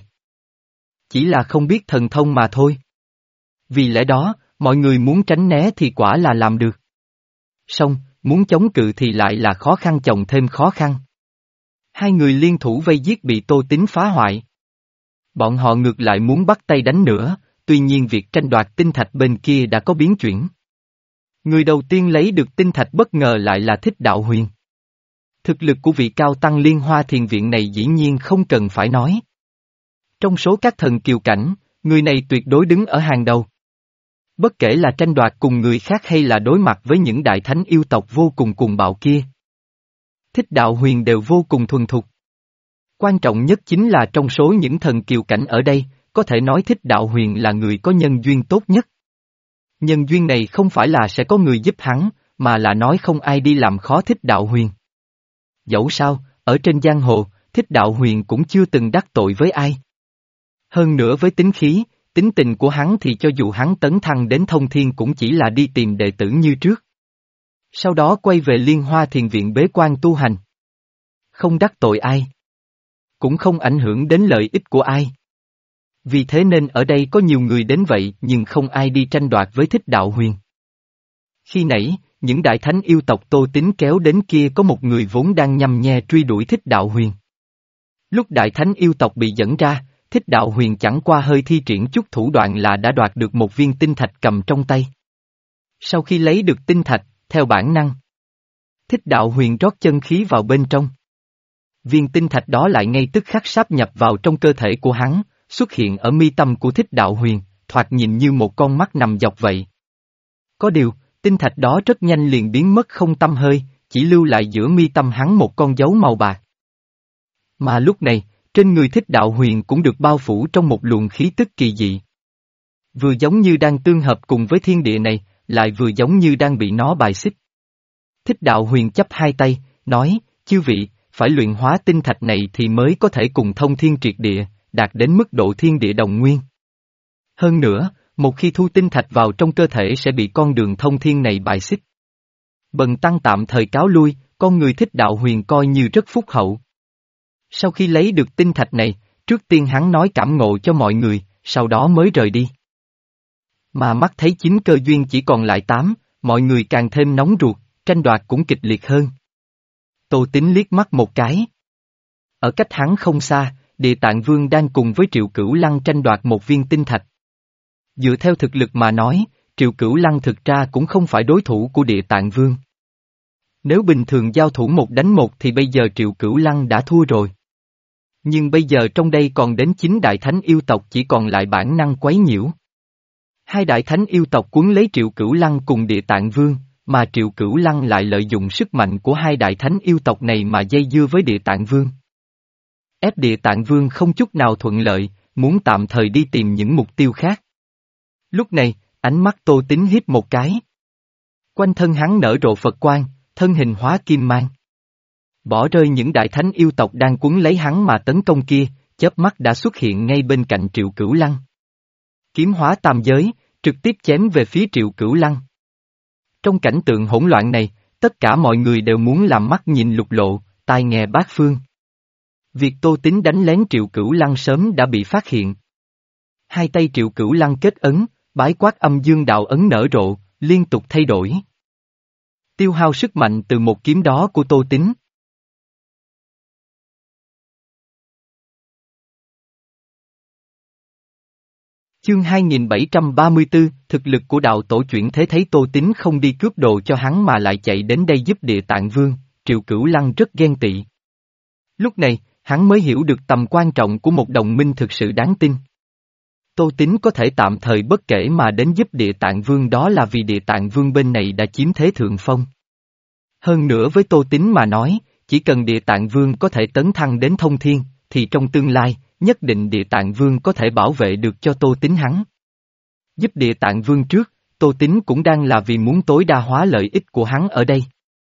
Chỉ là không biết thần thông mà thôi. Vì lẽ đó, mọi người muốn tránh né thì quả là làm được. Song, muốn chống cự thì lại là khó khăn chồng thêm khó khăn. Hai người liên thủ vây giết bị Tô Tín phá hoại. Bọn họ ngược lại muốn bắt tay đánh nữa, tuy nhiên việc tranh đoạt tinh thạch bên kia đã có biến chuyển. Người đầu tiên lấy được tinh thạch bất ngờ lại là Thích Đạo Huyền. Thực lực của vị cao tăng Liên Hoa Thiền Viện này dĩ nhiên không cần phải nói. Trong số các thần kiều cảnh, người này tuyệt đối đứng ở hàng đầu. Bất kể là tranh đoạt cùng người khác hay là đối mặt với những đại thánh yêu tộc vô cùng cuồng bạo kia. Thích Đạo Huyền đều vô cùng thuần thục. Quan trọng nhất chính là trong số những thần kiều cảnh ở đây, có thể nói Thích Đạo Huyền là người có nhân duyên tốt nhất. Nhân duyên này không phải là sẽ có người giúp hắn, mà là nói không ai đi làm khó Thích Đạo Huyền. Dẫu sao, ở trên giang hồ, Thích Đạo Huyền cũng chưa từng đắc tội với ai. Hơn nữa với tính khí, tính tình của hắn thì cho dù hắn tấn thăng đến thông thiên cũng chỉ là đi tìm đệ tử như trước. Sau đó quay về Liên Hoa Thiền Viện bế quan tu hành. Không đắc tội ai. Cũng không ảnh hưởng đến lợi ích của ai. Vì thế nên ở đây có nhiều người đến vậy nhưng không ai đi tranh đoạt với Thích Đạo Huyền. Khi nãy, những đại thánh yêu tộc Tô Tín kéo đến kia có một người vốn đang nhằm nhe truy đuổi Thích Đạo Huyền. Lúc đại thánh yêu tộc bị dẫn ra, Thích Đạo Huyền chẳng qua hơi thi triển chút thủ đoạn là đã đoạt được một viên tinh thạch cầm trong tay. Sau khi lấy được tinh thạch, theo bản năng, Thích Đạo Huyền rót chân khí vào bên trong. Viên tinh thạch đó lại ngay tức khắc sáp nhập vào trong cơ thể của hắn, xuất hiện ở mi tâm của Thích Đạo Huyền, thoạt nhìn như một con mắt nằm dọc vậy. Có điều, tinh thạch đó rất nhanh liền biến mất không tăm hơi, chỉ lưu lại giữa mi tâm hắn một con dấu màu bạc. Mà lúc này, trên người Thích Đạo Huyền cũng được bao phủ trong một luồng khí tức kỳ dị. Vừa giống như đang tương hợp cùng với thiên địa này, lại vừa giống như đang bị nó bài xích. Thích Đạo Huyền chắp hai tay, nói, chư vị, phải luyện hóa tinh thạch này thì mới có thể cùng thông thiên triệt địa, đạt đến mức độ thiên địa đồng nguyên. Hơn nữa, một khi thu tinh thạch vào trong cơ thể sẽ bị con đường thông thiên này bài xích. Bần tăng tạm thời cáo lui, con người Thích Đạo Huyền coi như rất phúc hậu. Sau khi lấy được tinh thạch này, trước tiên hắn nói cảm ngộ cho mọi người, sau đó mới rời đi. Mà mắt thấy chính cơ duyên chỉ còn lại tám, mọi người càng thêm nóng ruột, tranh đoạt cũng kịch liệt hơn. Tô Tín liếc mắt một cái. Ở cách hắn không xa, Địa Tạng Vương đang cùng với Triệu Cửu Lăng tranh đoạt một viên tinh thạch. Dựa theo thực lực mà nói, Triệu Cửu Lăng thực ra cũng không phải đối thủ của Địa Tạng Vương. Nếu bình thường giao thủ một đánh một thì bây giờ Triệu Cửu Lăng đã thua rồi. Nhưng bây giờ trong đây còn đến chín đại thánh yêu tộc chỉ còn lại bản năng quấy nhiễu. Hai đại thánh yêu tộc cuốn lấy Triệu Cửu Lăng cùng Địa Tạng Vương, mà Triệu Cửu Lăng lại lợi dụng sức mạnh của hai đại thánh yêu tộc này mà dây dưa với Địa Tạng Vương. Ép Địa Tạng Vương không chút nào thuận lợi, muốn tạm thời đi tìm những mục tiêu khác. Lúc này, ánh mắt Tô Tín híp một cái. Quanh thân hắn nở rộ Phật quang, thân hình hóa kim mang. Bỏ rơi những đại thánh yêu tộc đang cuốn lấy hắn mà tấn công kia, chớp mắt đã xuất hiện ngay bên cạnh Triệu Cửu Lăng. Kiếm hóa tam giới, trực tiếp chém về phía Triệu Cửu Lăng. Trong cảnh tượng hỗn loạn này, tất cả mọi người đều muốn làm mắt nhìn lục lộ, tai nghe bát phương. Việc Tô Tín đánh lén Triệu Cửu Lăng sớm đã bị phát hiện. Hai tay Triệu Cửu Lăng kết ấn, bái quát âm dương đạo ấn nở rộ, liên tục thay đổi. Tiêu hao sức mạnh từ một kiếm đó của Tô Tín. Chương hai nghìn bảy trăm ba mươi tư, thực lực của đạo tổ chuyển thế thấy Tô Tín không đi cướp đồ cho hắn mà lại chạy đến đây giúp Địa Tạng Vương, Triệu Cửu Lăng rất ghen tị. Lúc này, hắn mới hiểu được tầm quan trọng của một đồng minh thực sự đáng tin. Tô Tín có thể tạm thời bất kể mà đến giúp Địa Tạng Vương đó là vì Địa Tạng Vương bên này đã chiếm thế thượng phong. Hơn nữa với Tô Tín mà nói, chỉ cần Địa Tạng Vương có thể tấn thăng đến thông thiên, thì trong tương lai, nhất định Địa Tạng Vương có thể bảo vệ được cho Tô Tín hắn. Giúp Địa Tạng Vương trước, Tô Tín cũng đang là vì muốn tối đa hóa lợi ích của hắn ở đây.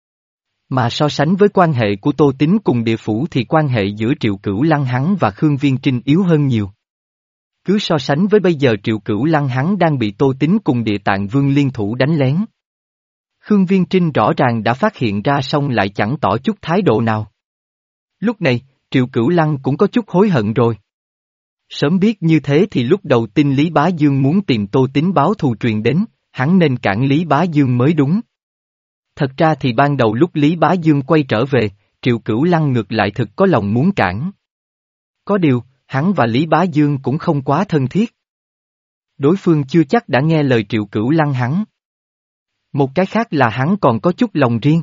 Mà so sánh với quan hệ của Tô Tín cùng địa phủ thì quan hệ giữa Triệu Cửu Lăng hắn và Khương Viên Trinh yếu hơn nhiều. Cứ so sánh với bây giờ Triệu Cửu Lăng hắn đang bị Tô Tín cùng Địa Tạng Vương liên thủ đánh lén. Khương Viên Trinh rõ ràng đã phát hiện ra xong lại chẳng tỏ chút thái độ nào. Lúc này, Triệu Cửu Lăng cũng có chút hối hận rồi. Sớm biết như thế thì lúc đầu tin Lý Bá Dương muốn tìm Tô Tín báo thù truyền đến, hắn nên cản Lý Bá Dương mới đúng. Thật ra thì ban đầu lúc Lý Bá Dương quay trở về, Triệu Cửu Lăng ngược lại thực có lòng muốn cản. Có điều, hắn và Lý Bá Dương cũng không quá thân thiết. Đối phương chưa chắc đã nghe lời Triệu Cửu Lăng hắn. Một cái khác là hắn còn có chút lòng riêng.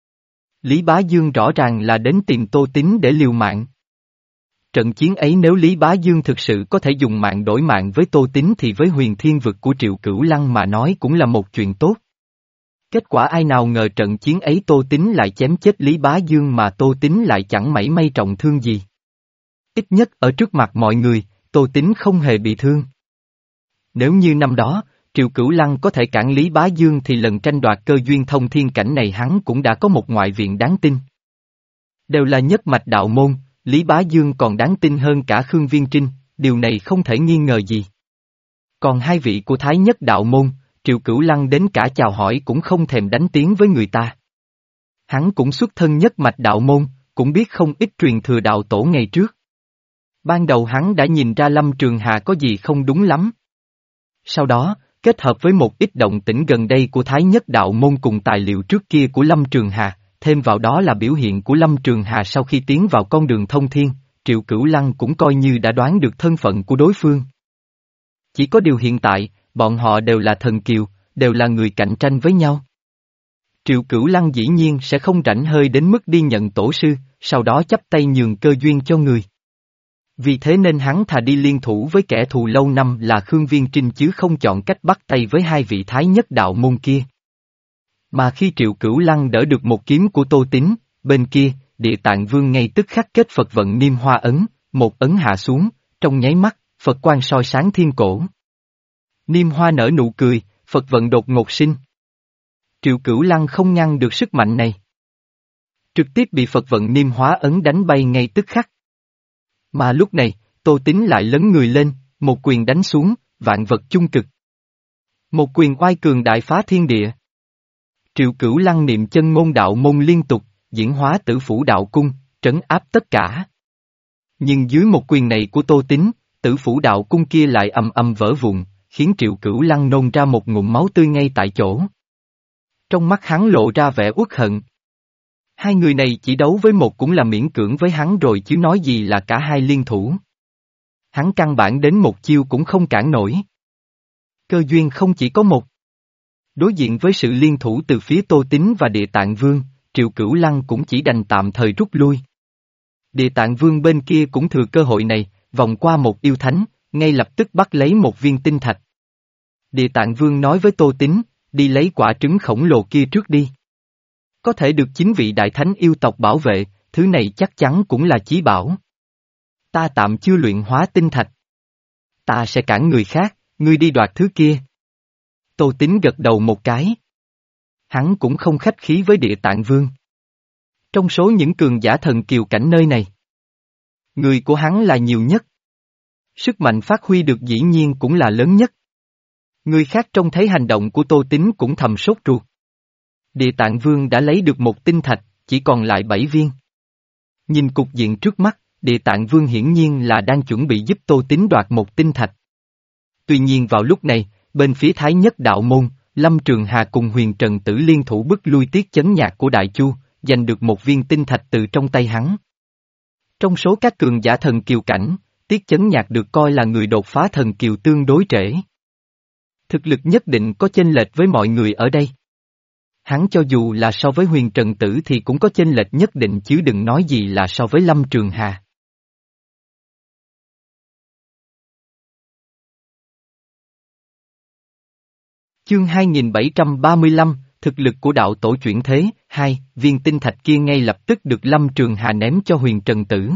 Lý Bá Dương rõ ràng là đến tìm Tô Tín để liều mạng. Trận chiến ấy nếu Lý Bá Dương thực sự có thể dùng mạng đổi mạng với Tô Tín thì với huyền thiên vực của Triệu Cửu Lăng mà nói cũng là một chuyện tốt. Kết quả ai nào ngờ trận chiến ấy Tô Tín lại chém chết Lý Bá Dương mà Tô Tín lại chẳng mảy may trọng thương gì. Ít nhất ở trước mặt mọi người, Tô Tín không hề bị thương. Nếu như năm đó, Triệu Cửu Lăng có thể cản Lý Bá Dương thì lần tranh đoạt cơ duyên thông thiên cảnh này hắn cũng đã có một ngoại viện đáng tin. Đều là nhất mạch đạo môn, Lý Bá Dương còn đáng tin hơn cả Khương Viên Trinh, điều này không thể nghi ngờ gì. Còn hai vị của Thái Nhất đạo môn, Triệu Cửu Lăng đến cả chào hỏi cũng không thèm đánh tiếng với người ta. Hắn cũng xuất thân nhất mạch đạo môn, cũng biết không ít truyền thừa đạo tổ ngày trước. Ban đầu hắn đã nhìn ra Lâm Trường Hà có gì không đúng lắm. Sau đó, kết hợp với một ít động tĩnh gần đây của Thái Nhất Đạo Môn cùng tài liệu trước kia của Lâm Trường Hà, thêm vào đó là biểu hiện của Lâm Trường Hà sau khi tiến vào con đường thông thiên, Triệu Cửu Lăng cũng coi như đã đoán được thân phận của đối phương. Chỉ có điều hiện tại, bọn họ đều là thần kiều, đều là người cạnh tranh với nhau. Triệu Cửu Lăng dĩ nhiên sẽ không rảnh hơi đến mức đi nhận tổ sư, sau đó chắp tay nhường cơ duyên cho người. Vì thế nên hắn thà đi liên thủ với kẻ thù lâu năm là Khương Viên Trinh chứ không chọn cách bắt tay với hai vị Thái Nhất Đạo Môn kia. Mà khi Triệu Cửu Lăng đỡ được một kiếm của Tô Tín, bên kia, Địa Tạng Vương ngay tức khắc kết Phật vận Niêm Hoa ấn, một ấn hạ xuống, trong nháy mắt, Phật quang soi sáng thiên cổ. Niêm Hoa nở nụ cười, Phật vận đột ngột sinh. Triệu Cửu Lăng không ngăn được sức mạnh này. Trực tiếp bị Phật vận Niêm Hóa ấn đánh bay ngay tức khắc. Mà lúc này, Tô Tín lại lấn người lên, một quyền đánh xuống, vạn vật chung cực. Một quyền oai cường đại phá thiên địa. Triệu Cửu Lăng niệm chân môn đạo môn liên tục, diễn hóa tử phủ đạo cung, trấn áp tất cả. Nhưng dưới một quyền này của Tô Tín, tử phủ đạo cung kia lại ầm ầm vỡ vụn, khiến Triệu Cửu Lăng nôn ra một ngụm máu tươi ngay tại chỗ. Trong mắt hắn lộ ra vẻ uất hận. Hai người này chỉ đấu với một cũng là miễn cưỡng với hắn rồi chứ nói gì là cả hai liên thủ. Hắn căn bản đến một chiêu cũng không cản nổi. Cơ duyên không chỉ có một. Đối diện với sự liên thủ từ phía Tô Tín và Địa Tạng Vương, Triệu Cửu Lăng cũng chỉ đành tạm thời rút lui. Địa Tạng Vương bên kia cũng thừa cơ hội này, vòng qua một yêu thánh, ngay lập tức bắt lấy một viên tinh thạch. Địa Tạng Vương nói với Tô Tín, đi lấy quả trứng khổng lồ kia trước đi. Có thể được chính vị đại thánh yêu tộc bảo vệ, thứ này chắc chắn cũng là chí bảo. Ta tạm chưa luyện hóa tinh thạch. Ta sẽ cản người khác, ngươi đi đoạt thứ kia. Tô Tín gật đầu một cái. Hắn cũng không khách khí với Địa Tạng Vương. Trong số những cường giả thần kiều cảnh nơi này, người của hắn là nhiều nhất. Sức mạnh phát huy được dĩ nhiên cũng là lớn nhất. Người khác trông thấy hành động của Tô Tín cũng thầm sốt ruột. Địa Tạng Vương đã lấy được một tinh thạch, chỉ còn lại bảy viên. Nhìn cục diện trước mắt, Địa Tạng Vương hiển nhiên là đang chuẩn bị giúp Tô Tín đoạt một tinh thạch. Tuy nhiên vào lúc này, bên phía Thái Nhất Đạo Môn, Lâm Trường Hà cùng Huyền Trần Tử liên thủ bức lui Tiết Chấn Nhạc của Đại Chu, giành được một viên tinh thạch từ trong tay hắn. Trong số các cường giả thần kiều cảnh, Tiết Chấn Nhạc được coi là người đột phá thần kiều tương đối trễ. Thực lực nhất định có chênh lệch với mọi người ở đây. Hắn cho dù là so với Huyền Trần Tử thì cũng có chênh lệch nhất định chứ đừng nói gì là so với Lâm Trường Hà. Chương hai nghìn bảy trăm ba mươi lăm, thực lực của đạo tổ chuyển thế, hai, viên tinh thạch kia ngay lập tức được Lâm Trường Hà ném cho Huyền Trần Tử.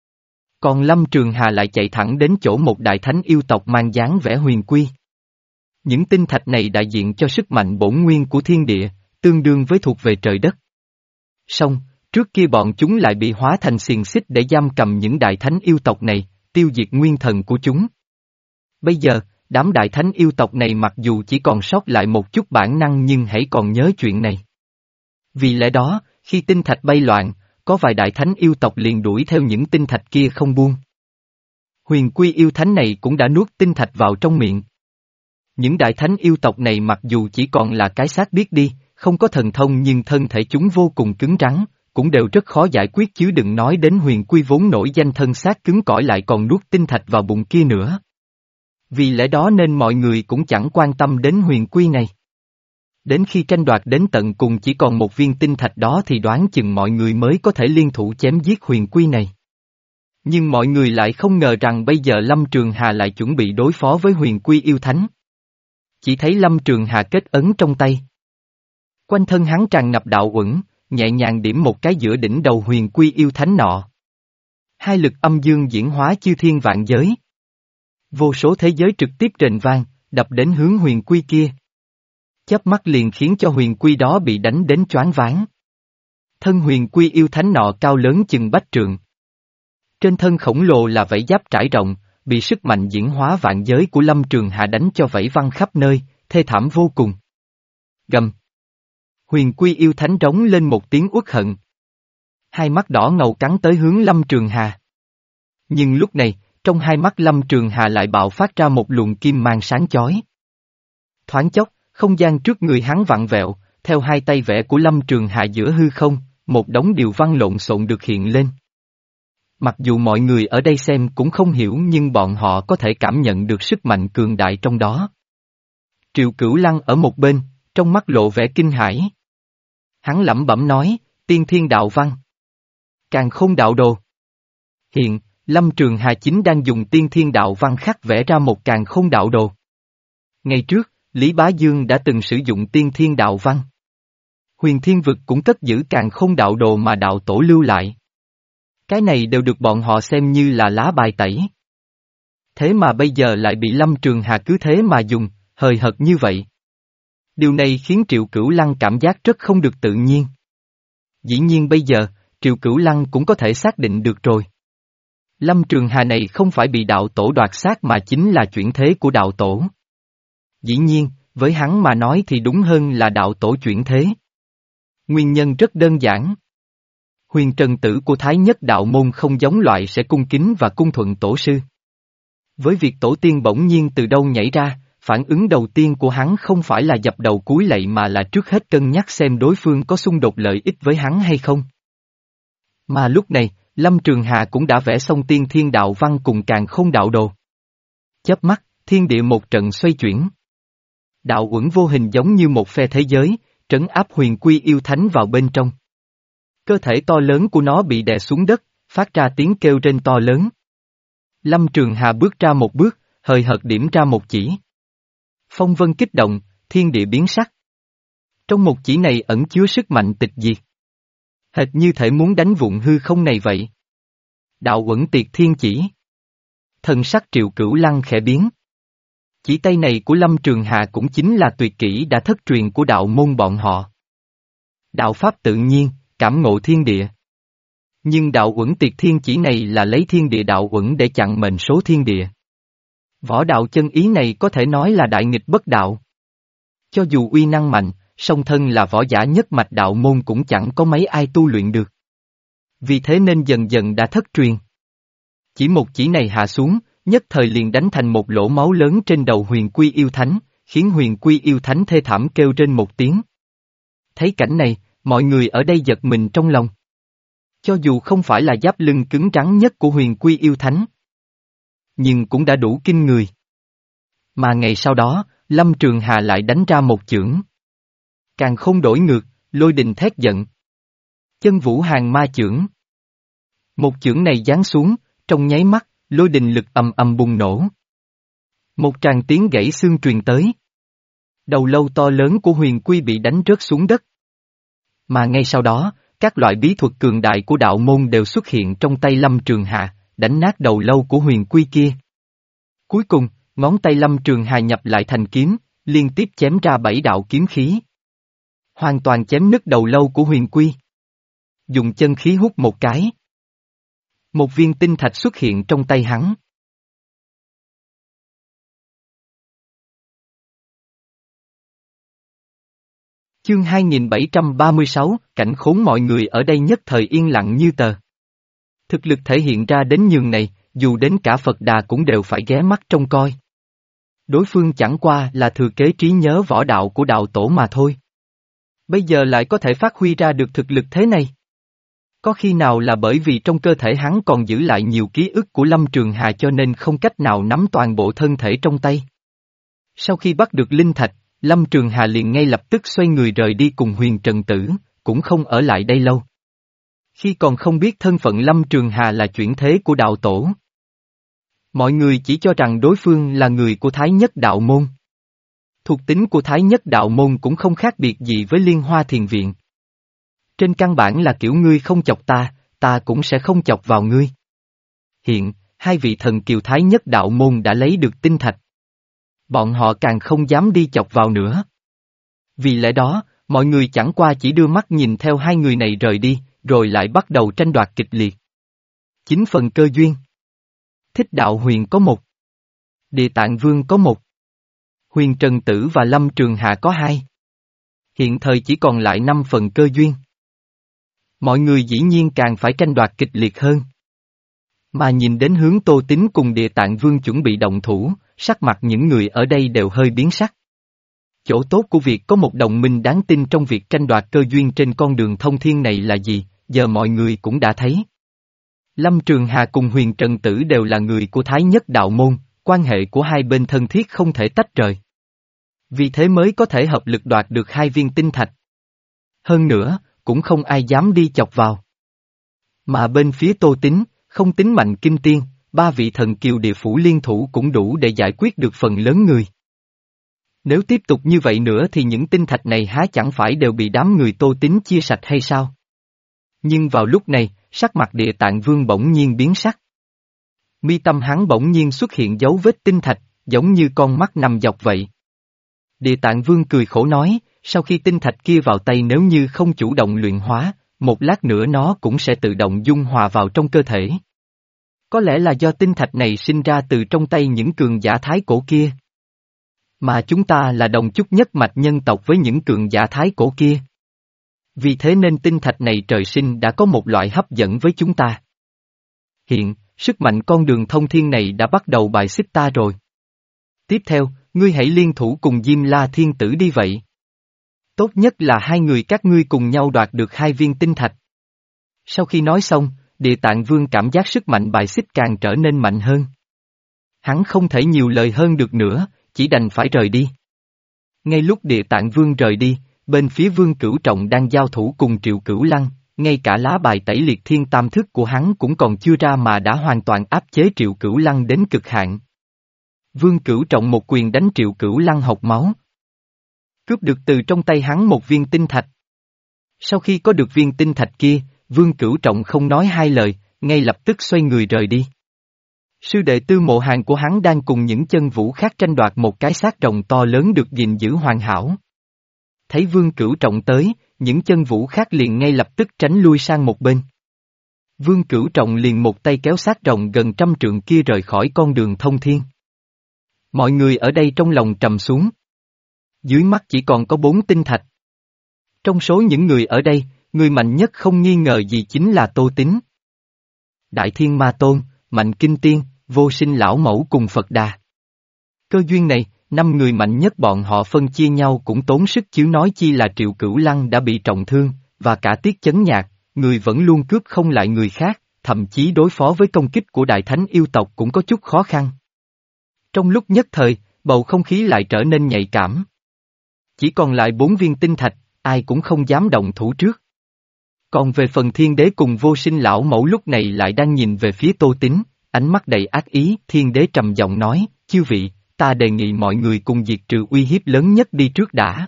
Còn Lâm Trường Hà lại chạy thẳng đến chỗ một đại thánh yêu tộc mang dáng vẻ huyền quy. Những tinh thạch này đại diện cho sức mạnh bổn nguyên của thiên địa, tương đương với thuộc về trời đất. Song, trước kia bọn chúng lại bị hóa thành xiềng xích để giam cầm những đại thánh yêu tộc này, tiêu diệt nguyên thần của chúng. Bây giờ, đám đại thánh yêu tộc này mặc dù chỉ còn sót lại một chút bản năng nhưng hãy còn nhớ chuyện này. Vì lẽ đó, khi tinh thạch bay loạn, có vài đại thánh yêu tộc liền đuổi theo những tinh thạch kia không buông. Huyền quy yêu thánh này cũng đã nuốt tinh thạch vào trong miệng. Những đại thánh yêu tộc này mặc dù chỉ còn là cái xác biết đi, không có thần thông nhưng thân thể chúng vô cùng cứng rắn, cũng đều rất khó giải quyết chứ đừng nói đến huyền quy vốn nổi danh thân xác cứng cỏi lại còn nuốt tinh thạch vào bụng kia nữa. Vì lẽ đó nên mọi người cũng chẳng quan tâm đến huyền quy này. Đến khi tranh đoạt đến tận cùng chỉ còn một viên tinh thạch đó thì đoán chừng mọi người mới có thể liên thủ chém giết huyền quy này. Nhưng mọi người lại không ngờ rằng bây giờ Lâm Trường Hà lại chuẩn bị đối phó với huyền quy yêu thánh. Chỉ thấy Lâm Trường Hà kết ấn trong tay. Quanh thân hắn tràn ngập đạo uẩn, nhẹ nhàng điểm một cái giữa đỉnh đầu huyền quy yêu thánh nọ. Hai lực âm dương diễn hóa chư thiên vạn giới. Vô số thế giới trực tiếp rền vang, đập đến hướng huyền quy kia. Chớp mắt liền khiến cho huyền quy đó bị đánh đến choáng váng. Thân huyền quy yêu thánh nọ cao lớn chừng bách trượng. Trên thân khổng lồ là vảy giáp trải rộng, bị sức mạnh diễn hóa vạn giới của Lâm Trường Hà đánh cho vảy văng khắp nơi, thê thảm vô cùng. Gầm. Huyền quy yêu thánh rống lên một tiếng uất hận. Hai mắt đỏ ngầu cắn tới hướng Lâm Trường Hà. Nhưng lúc này, trong hai mắt Lâm Trường Hà lại bạo phát ra một luồng kim mang sáng chói. Thoáng chốc, không gian trước người hắn vặn vẹo, theo hai tay vẽ của Lâm Trường Hà giữa hư không, một đống điều văn lộn xộn được hiện lên. Mặc dù mọi người ở đây xem cũng không hiểu nhưng bọn họ có thể cảm nhận được sức mạnh cường đại trong đó. Triệu Cửu Lăng ở một bên, trong mắt lộ vẻ kinh hãi. Hắn lẩm bẩm nói, tiên thiên đạo văn. Càn khôn đạo đồ. Hiện, Lâm Trường Hà chính đang dùng tiên thiên đạo văn khắc vẽ ra một càn khôn đạo đồ. Ngày trước, Lý Bá Dương đã từng sử dụng tiên thiên đạo văn. Huyền Thiên Vực cũng cất giữ càn khôn đạo đồ mà đạo tổ lưu lại. Cái này đều được bọn họ xem như là lá bài tẩy. Thế mà bây giờ lại bị Lâm Trường Hà cứ thế mà dùng, hời hợt như vậy. Điều này khiến Triệu Cửu Lăng cảm giác rất không được tự nhiên. Dĩ nhiên bây giờ, Triệu Cửu Lăng cũng có thể xác định được rồi. Lâm Trường Hà này không phải bị đạo tổ đoạt xác mà chính là chuyển thế của đạo tổ. Dĩ nhiên, với hắn mà nói thì đúng hơn là đạo tổ chuyển thế. Nguyên nhân rất đơn giản. Huyền trần tử của Thái Nhất đạo môn không giống loại sẽ cung kính và cung thuận tổ sư. Với việc tổ tiên bỗng nhiên từ đâu nhảy ra, phản ứng đầu tiên của hắn không phải là dập đầu cúi lạy mà là trước hết cân nhắc xem đối phương có xung đột lợi ích với hắn hay không. Mà lúc này, Lâm Trường Hà cũng đã vẽ xong tiên thiên đạo văn cùng càn khôn đạo đồ. Chớp mắt, thiên địa một trận xoay chuyển. Đạo uẩn vô hình giống như một phe thế giới, trấn áp huyền quy yêu thánh vào bên trong. Cơ thể to lớn của nó bị đè xuống đất, phát ra tiếng kêu rên to lớn. Lâm Trường Hà bước ra một bước, hời hợt điểm ra một chỉ. Phong vân kích động, thiên địa biến sắc. Trong một chỉ này ẩn chứa sức mạnh tịch diệt. Hệt như thể muốn đánh vụn hư không này vậy. Đạo uẩn tiệt thiên chỉ. Thần sắc Triệu Cửu Lăng khẽ biến. Chỉ tay này của Lâm Trường Hà cũng chính là tuyệt kỹ đã thất truyền của đạo môn bọn họ. Đạo pháp tự nhiên, cảm ngộ thiên địa. Nhưng đạo uẩn tiệt thiên chỉ này là lấy thiên địa đạo uẩn để chặn mệnh số thiên địa. Võ đạo chân ý này có thể nói là đại nghịch bất đạo. Cho dù uy năng mạnh, song thân là võ giả nhất mạch đạo môn cũng chẳng có mấy ai tu luyện được. Vì thế nên dần dần đã thất truyền. Chỉ một chỉ này hạ xuống, nhất thời liền đánh thành một lỗ máu lớn trên đầu huyền quy yêu thánh, khiến huyền quy yêu thánh thê thảm kêu trên một tiếng. Thấy cảnh này, mọi người ở đây giật mình trong lòng. Cho dù không phải là giáp lưng cứng rắn nhất của huyền quy yêu thánh, nhưng cũng đã đủ kinh người. Mà ngày sau đó, Lâm Trường Hà lại đánh ra một chưởng. Càng không đổi ngược, lôi đình thét giận. Chân vũ hàng ma chưởng. Một chưởng này giáng xuống, trong nháy mắt, lôi đình lực ầm ầm bùng nổ. Một tràng tiếng gãy xương truyền tới. Đầu lâu to lớn của huyền quy bị đánh rớt xuống đất. Mà ngay sau đó, các loại bí thuật cường đại của đạo môn đều xuất hiện trong tay Lâm Trường Hà, đánh nát đầu lâu của huyền quy kia. Cuối cùng, ngón tay Lâm Trường Hà nhập lại thành kiếm, liên tiếp chém ra bảy đạo kiếm khí. Hoàn toàn chém nứt đầu lâu của huyền quy. Dùng chân khí hút một cái. Một viên tinh thạch xuất hiện trong tay hắn. Chương hai nghìn bảy trăm ba mươi sáu, cảnh khốn mọi người ở đây nhất thời yên lặng như tờ. Thực lực thể hiện ra đến nhường này, dù đến cả Phật Đà cũng đều phải ghé mắt trông coi. Đối phương chẳng qua là thừa kế trí nhớ võ đạo của đạo tổ mà thôi. Bây giờ lại có thể phát huy ra được thực lực thế này. Có khi nào là bởi vì trong cơ thể hắn còn giữ lại nhiều ký ức của Lâm Trường Hà cho nên không cách nào nắm toàn bộ thân thể trong tay. Sau khi bắt được linh thạch, Lâm Trường Hà liền ngay lập tức xoay người rời đi cùng Huyền Trần Tử, cũng không ở lại đây lâu. Khi còn không biết thân phận Lâm Trường Hà là chuyển thế của đạo tổ. Mọi người chỉ cho rằng đối phương là người của Thái Nhất đạo môn. Thuộc tính của Thái Nhất đạo môn cũng không khác biệt gì với Liên Hoa Thiền Viện. Trên căn bản là kiểu ngươi không chọc ta, ta cũng sẽ không chọc vào ngươi. Hiện, hai vị thần kiều Thái Nhất đạo môn đã lấy được tinh thạch. Bọn họ càng không dám đi chọc vào nữa. Vì lẽ đó, mọi người chẳng qua chỉ đưa mắt nhìn theo hai người này rời đi, rồi lại bắt đầu tranh đoạt kịch liệt. Chính phần cơ duyên. Thích Đạo Huyền có một. Địa Tạng Vương có một. Huyền Trần Tử và Lâm Trường Hà có hai. Hiện thời chỉ còn lại năm phần cơ duyên. Mọi người dĩ nhiên càng phải tranh đoạt kịch liệt hơn. Mà nhìn đến hướng Tô Tín cùng Địa Tạng Vương chuẩn bị động thủ, sắc mặt những người ở đây đều hơi biến sắc. chỗ tốt của việc có một đồng minh đáng tin trong việc tranh đoạt cơ duyên trên con đường thông thiên này là gì, giờ mọi người cũng đã thấy. Lâm Trường Hà cùng Huyền Trần Tử đều là người của Thái Nhất đạo môn, quan hệ của hai bên thân thiết không thể tách rời. Vì thế mới có thể hợp lực đoạt được hai viên tinh thạch. Hơn nữa, cũng không ai dám đi chọc vào. Mà bên phía Tô Tín, không tính Mạnh Kim Tiên, ba vị thần kiều địa phủ liên thủ cũng đủ để giải quyết được phần lớn người. Nếu tiếp tục như vậy nữa thì những tinh thạch này há chẳng phải đều bị đám người Tô Tín chia sạch hay sao? Nhưng vào lúc này, sắc mặt Địa Tạng Vương bỗng nhiên biến sắc. Mi tâm hắn bỗng nhiên xuất hiện dấu vết tinh thạch, giống như con mắt nằm dọc vậy. Địa Tạng Vương cười khổ nói, sau khi tinh thạch kia vào tay nếu như không chủ động luyện hóa, một lát nữa nó cũng sẽ tự động dung hòa vào trong cơ thể. Có lẽ là do tinh thạch này sinh ra từ trong tay những cường giả thái cổ kia. Mà chúng ta là đồng chút nhất mạch nhân tộc với những cường giả thái cổ kia. Vì thế nên tinh thạch này trời sinh đã có một loại hấp dẫn với chúng ta. Hiện, sức mạnh con đường thông thiên này đã bắt đầu bài xích ta rồi. Tiếp theo, ngươi hãy liên thủ cùng Diêm La Thiên Tử đi vậy. Tốt nhất là hai người các ngươi cùng nhau đoạt được hai viên tinh thạch. Sau khi nói xong, Địa Tạng Vương cảm giác sức mạnh bài xích càng trở nên mạnh hơn. Hắn không thể nhiều lời hơn được nữa, chỉ đành phải rời đi. Ngay lúc Địa Tạng Vương rời đi, bên phía Vương Cửu Trọng đang giao thủ cùng Triệu Cửu Lăng, ngay cả lá bài tẩy liệt thiên tam thức của hắn cũng còn chưa ra mà đã hoàn toàn áp chế Triệu Cửu Lăng đến cực hạn. Vương Cửu Trọng một quyền đánh Triệu Cửu Lăng hộc máu. Cướp được từ trong tay hắn một viên tinh thạch. Sau khi có được viên tinh thạch kia, Vương Cửu Trọng không nói hai lời, ngay lập tức xoay người rời đi. Sư đệ Tư Mộ Hàn của hắn đang cùng những chân vũ khác tranh đoạt một cái xác rồng to lớn được gìn giữ hoàn hảo. Thấy Vương Cửu Trọng tới, những chân vũ khác liền ngay lập tức tránh lui sang một bên. Vương Cửu Trọng liền một tay kéo xác rồng gần trăm trượng kia rời khỏi con đường thông thiên. Mọi người ở đây trong lòng trầm xuống. Dưới mắt chỉ còn có bốn tinh thạch. Trong số những người ở đây, người mạnh nhất không nghi ngờ gì chính là Tô Tín. Đại Thiên Ma Tôn, Mạnh Kinh Tiên, Vô Sinh Lão Mẫu cùng Phật Đà. Cơ duyên này, năm người mạnh nhất bọn họ phân chia nhau cũng tốn sức chứ nói chi là Triệu Cửu Lăng đã bị trọng thương, và cả Tiết Chấn Nhạc, người vẫn luôn cướp không lại người khác, thậm chí đối phó với công kích của Đại Thánh yêu tộc cũng có chút khó khăn. Trong lúc nhất thời, bầu không khí lại trở nên nhạy cảm. Chỉ còn lại bốn viên tinh thạch, ai cũng không dám động thủ trước. Còn về phần Thiên Đế cùng Vô Sinh Lão Mẫu lúc này lại đang nhìn về phía Tô Tín, ánh mắt đầy ác ý, Thiên Đế trầm giọng nói, chư vị, ta đề nghị mọi người cùng diệt trừ uy hiếp lớn nhất đi trước đã.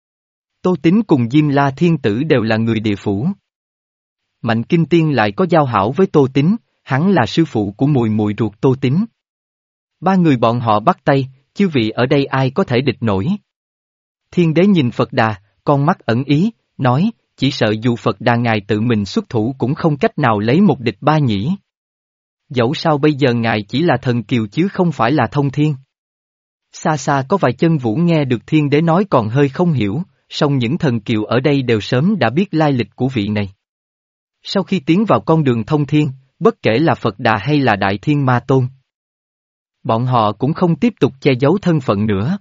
Tô Tín cùng Diêm La Thiên Tử đều là người địa phủ. Mạnh Kinh Tiên lại có giao hảo với Tô Tín, hắn là sư phụ của mùi mùi ruột Tô Tín. Ba người bọn họ bắt tay, chư vị ở đây ai có thể địch nổi. Thiên Đế nhìn Phật Đà, con mắt ẩn ý, nói, chỉ sợ dù Phật Đà ngài tự mình xuất thủ cũng không cách nào lấy một địch ba nhỉ. Dẫu sao bây giờ ngài chỉ là thần kiều chứ không phải là thông thiên. Xa xa có vài chân vũ nghe được Thiên Đế nói còn hơi không hiểu, song những thần kiều ở đây đều sớm đã biết lai lịch của vị này. Sau khi tiến vào con đường thông thiên, bất kể là Phật Đà hay là Đại Thiên Ma Tôn, bọn họ cũng không tiếp tục che giấu thân phận nữa.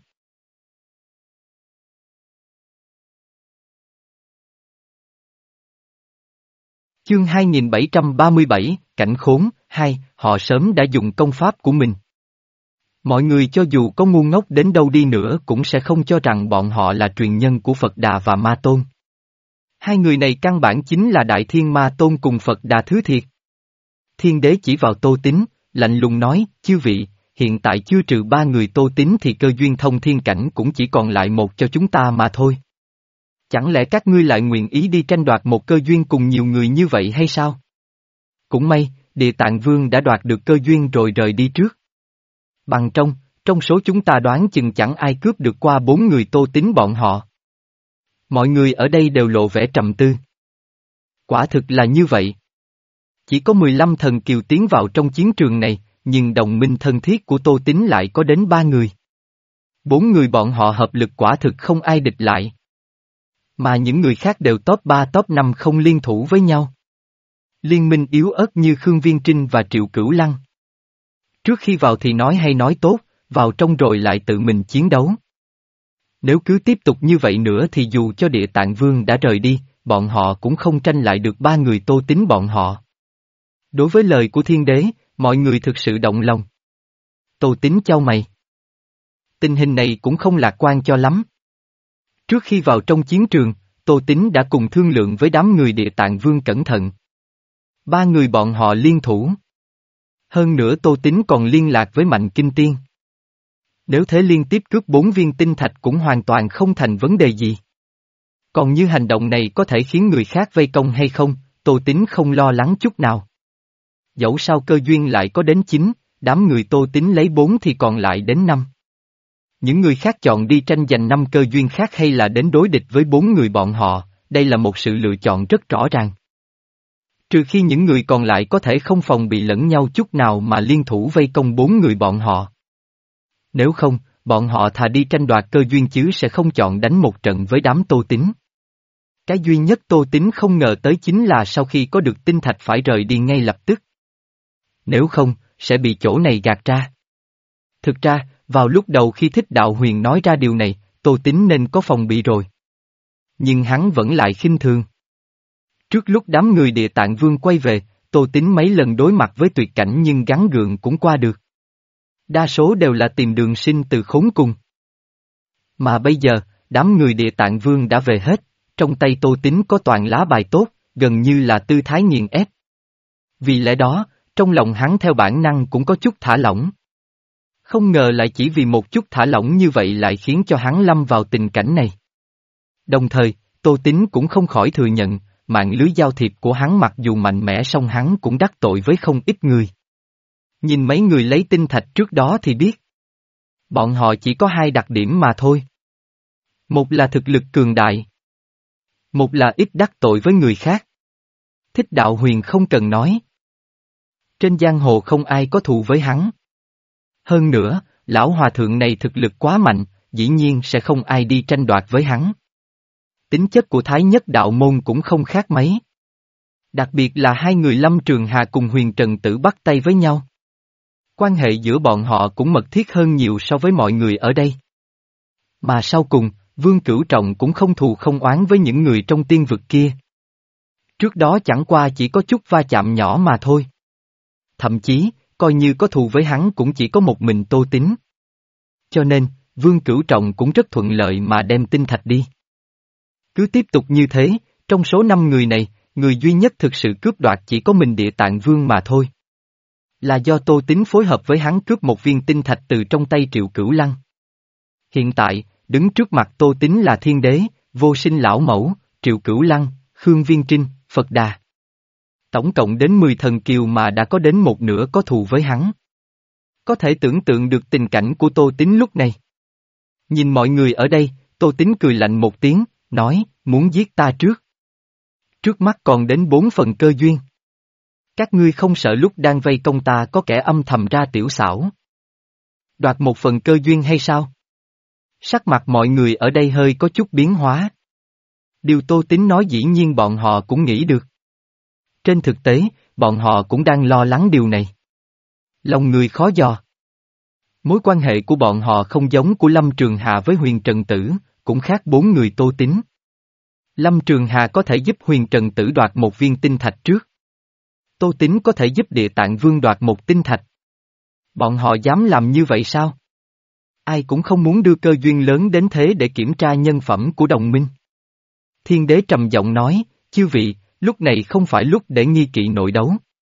Chương hai nghìn bảy trăm ba mươi bảy, Cảnh Khốn, hai, họ sớm đã dùng công pháp của mình. Mọi người cho dù có ngu ngốc đến đâu đi nữa cũng sẽ không cho rằng bọn họ là truyền nhân của Phật Đà và Ma Tôn. Hai người này căn bản chính là Đại Thiên Ma Tôn cùng Phật Đà thứ thiệt. Thiên Đế chỉ vào Tô Tín, lạnh lùng nói, chư vị, hiện tại chưa trừ ba người Tô Tín thì cơ duyên thông thiên cảnh cũng chỉ còn lại một cho chúng ta mà thôi. Chẳng lẽ các ngươi lại nguyện ý đi tranh đoạt một cơ duyên cùng nhiều người như vậy hay sao? Cũng may, Địa Tạng Vương đã đoạt được cơ duyên rồi rời đi trước. Bằng trong, trong số chúng ta đoán chừng chẳng ai cướp được qua bốn người Tô Tín bọn họ. Mọi người ở đây đều lộ vẻ trầm tư. Quả thực là như vậy. Chỉ có mười lăm thần kiều tiến vào trong chiến trường này, nhưng đồng minh thân thiết của Tô Tín lại có đến ba người. Bốn người bọn họ hợp lực quả thực không ai địch lại. Mà những người khác đều top ba top năm không liên thủ với nhau. Liên minh yếu ớt như Khương Viên Trinh và Triệu Cửu Lăng. Trước khi vào thì nói hay nói tốt, vào trong rồi lại tự mình chiến đấu. Nếu cứ tiếp tục như vậy nữa thì dù cho Địa Tạng Vương đã rời đi, bọn họ cũng không tranh lại được ba người Tô Tín bọn họ. Đối với lời của thiên đế, mọi người thực sự động lòng. Tô Tín chau mày. Tình hình này cũng không lạc quan cho lắm. Trước khi vào trong chiến trường, Tô Tín đã cùng thương lượng với đám người Địa Tạng Vương cẩn thận. Ba người bọn họ liên thủ. Hơn nữa Tô Tín còn liên lạc với Mạnh Kinh Tiên. Nếu thế liên tiếp cướp bốn viên tinh thạch cũng hoàn toàn không thành vấn đề gì. Còn như hành động này có thể khiến người khác vây công hay không, Tô Tín không lo lắng chút nào. Dẫu sao cơ duyên lại có đến chín, đám người Tô Tín lấy bốn thì còn lại đến năm. Những người khác chọn đi tranh giành năm cơ duyên khác hay là đến đối địch với bốn người bọn họ, đây là một sự lựa chọn rất rõ ràng. Trừ khi những người còn lại có thể không phòng bị lẫn nhau chút nào mà liên thủ vây công bốn người bọn họ. Nếu không, bọn họ thà đi tranh đoạt cơ duyên chứ sẽ không chọn đánh một trận với đám Tô Tín. Cái duy nhất Tô Tín không ngờ tới chính là sau khi có được tinh thạch phải rời đi ngay lập tức. Nếu không, sẽ bị chỗ này gạt ra. Thực ra, vào lúc đầu khi Thích Đạo Huyền nói ra điều này, Tô Tín nên có phòng bị rồi. Nhưng hắn vẫn lại khinh thường. Trước lúc đám người Địa Tạng Vương quay về, Tô Tín mấy lần đối mặt với tuyệt cảnh nhưng gắng gượng cũng qua được. Đa số đều là tìm đường sinh từ khốn cùng. Mà bây giờ, đám người Địa Tạng Vương đã về hết, trong tay Tô Tín có toàn lá bài tốt, gần như là tư thái nghiền ép. Vì lẽ đó, trong lòng hắn theo bản năng cũng có chút thả lỏng. Không ngờ lại chỉ vì một chút thả lỏng như vậy lại khiến cho hắn lâm vào tình cảnh này. Đồng thời, Tô Tín cũng không khỏi thừa nhận, mạng lưới giao thiệp của hắn mặc dù mạnh mẽ song hắn cũng đắc tội với không ít người. Nhìn mấy người lấy tinh thạch trước đó thì biết. Bọn họ chỉ có hai đặc điểm mà thôi. Một là thực lực cường đại. Một là ít đắc tội với người khác. Thích Đạo Huyền không cần nói. Trên giang hồ không ai có thù với hắn. Hơn nữa, lão hòa thượng này thực lực quá mạnh, dĩ nhiên sẽ không ai đi tranh đoạt với hắn. Tính chất của Thái Nhất Đạo Môn cũng không khác mấy. Đặc biệt là hai người Lâm Trường Hà cùng Huyền Trần Tử bắt tay với nhau. Quan hệ giữa bọn họ cũng mật thiết hơn nhiều so với mọi người ở đây. Mà sau cùng, Vương Cửu Trọng cũng không thù không oán với những người trong tiên vực kia. Trước đó chẳng qua chỉ có chút va chạm nhỏ mà thôi. Thậm chí, coi như có thù với hắn cũng chỉ có một mình Tô Tín. Cho nên, Vương Cửu Trọng cũng rất thuận lợi mà đem tinh thạch đi. Cứ tiếp tục như thế, trong số năm người này, người duy nhất thực sự cướp đoạt chỉ có mình Địa Tạng Vương mà thôi. Là do Tô Tín phối hợp với hắn cướp một viên tinh thạch từ trong tay Triệu Cửu Lăng. Hiện tại, đứng trước mặt Tô Tín là Thiên Đế, Vô Sinh Lão Mẫu, Triệu Cửu Lăng, Khương Viên Trinh, Phật Đà. Tổng cộng đến mười thần kiều mà đã có đến một nửa có thù với hắn. Có thể tưởng tượng được tình cảnh của Tô Tín lúc này. Nhìn mọi người ở đây, Tô Tín cười lạnh một tiếng, nói, muốn giết ta trước. Trước mắt còn đến bốn phần cơ duyên. Các ngươi không sợ lúc đang vây công ta có kẻ âm thầm ra tiểu xảo. Đoạt một phần cơ duyên hay sao? Sắc mặt mọi người ở đây hơi có chút biến hóa. Điều Tô Tín nói dĩ nhiên bọn họ cũng nghĩ được. Trên thực tế, bọn họ cũng đang lo lắng điều này. Lòng người khó dò. Mối quan hệ của bọn họ không giống của Lâm Trường Hà với Huyền Trần Tử, cũng khác bốn người Tô Tín. Lâm Trường Hà có thể giúp Huyền Trần Tử đoạt một viên tinh thạch trước. Tô Tín có thể giúp Địa Tạng Vương đoạt một tinh thạch. Bọn họ dám làm như vậy sao? Ai cũng không muốn đưa cơ duyên lớn đến thế để kiểm tra nhân phẩm của đồng minh. Thiên Đế trầm giọng nói, chư vị, lúc này không phải lúc để nghi kỵ nội đấu.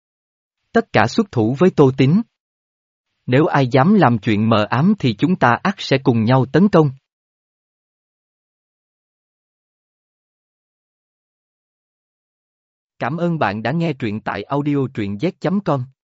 Tất cả xuất thủ với Tô Tín. Nếu ai dám làm chuyện mờ ám thì chúng ta ắt sẽ cùng nhau tấn công. Cảm ơn bạn đã nghe truyện tại audio truyện z chấm com.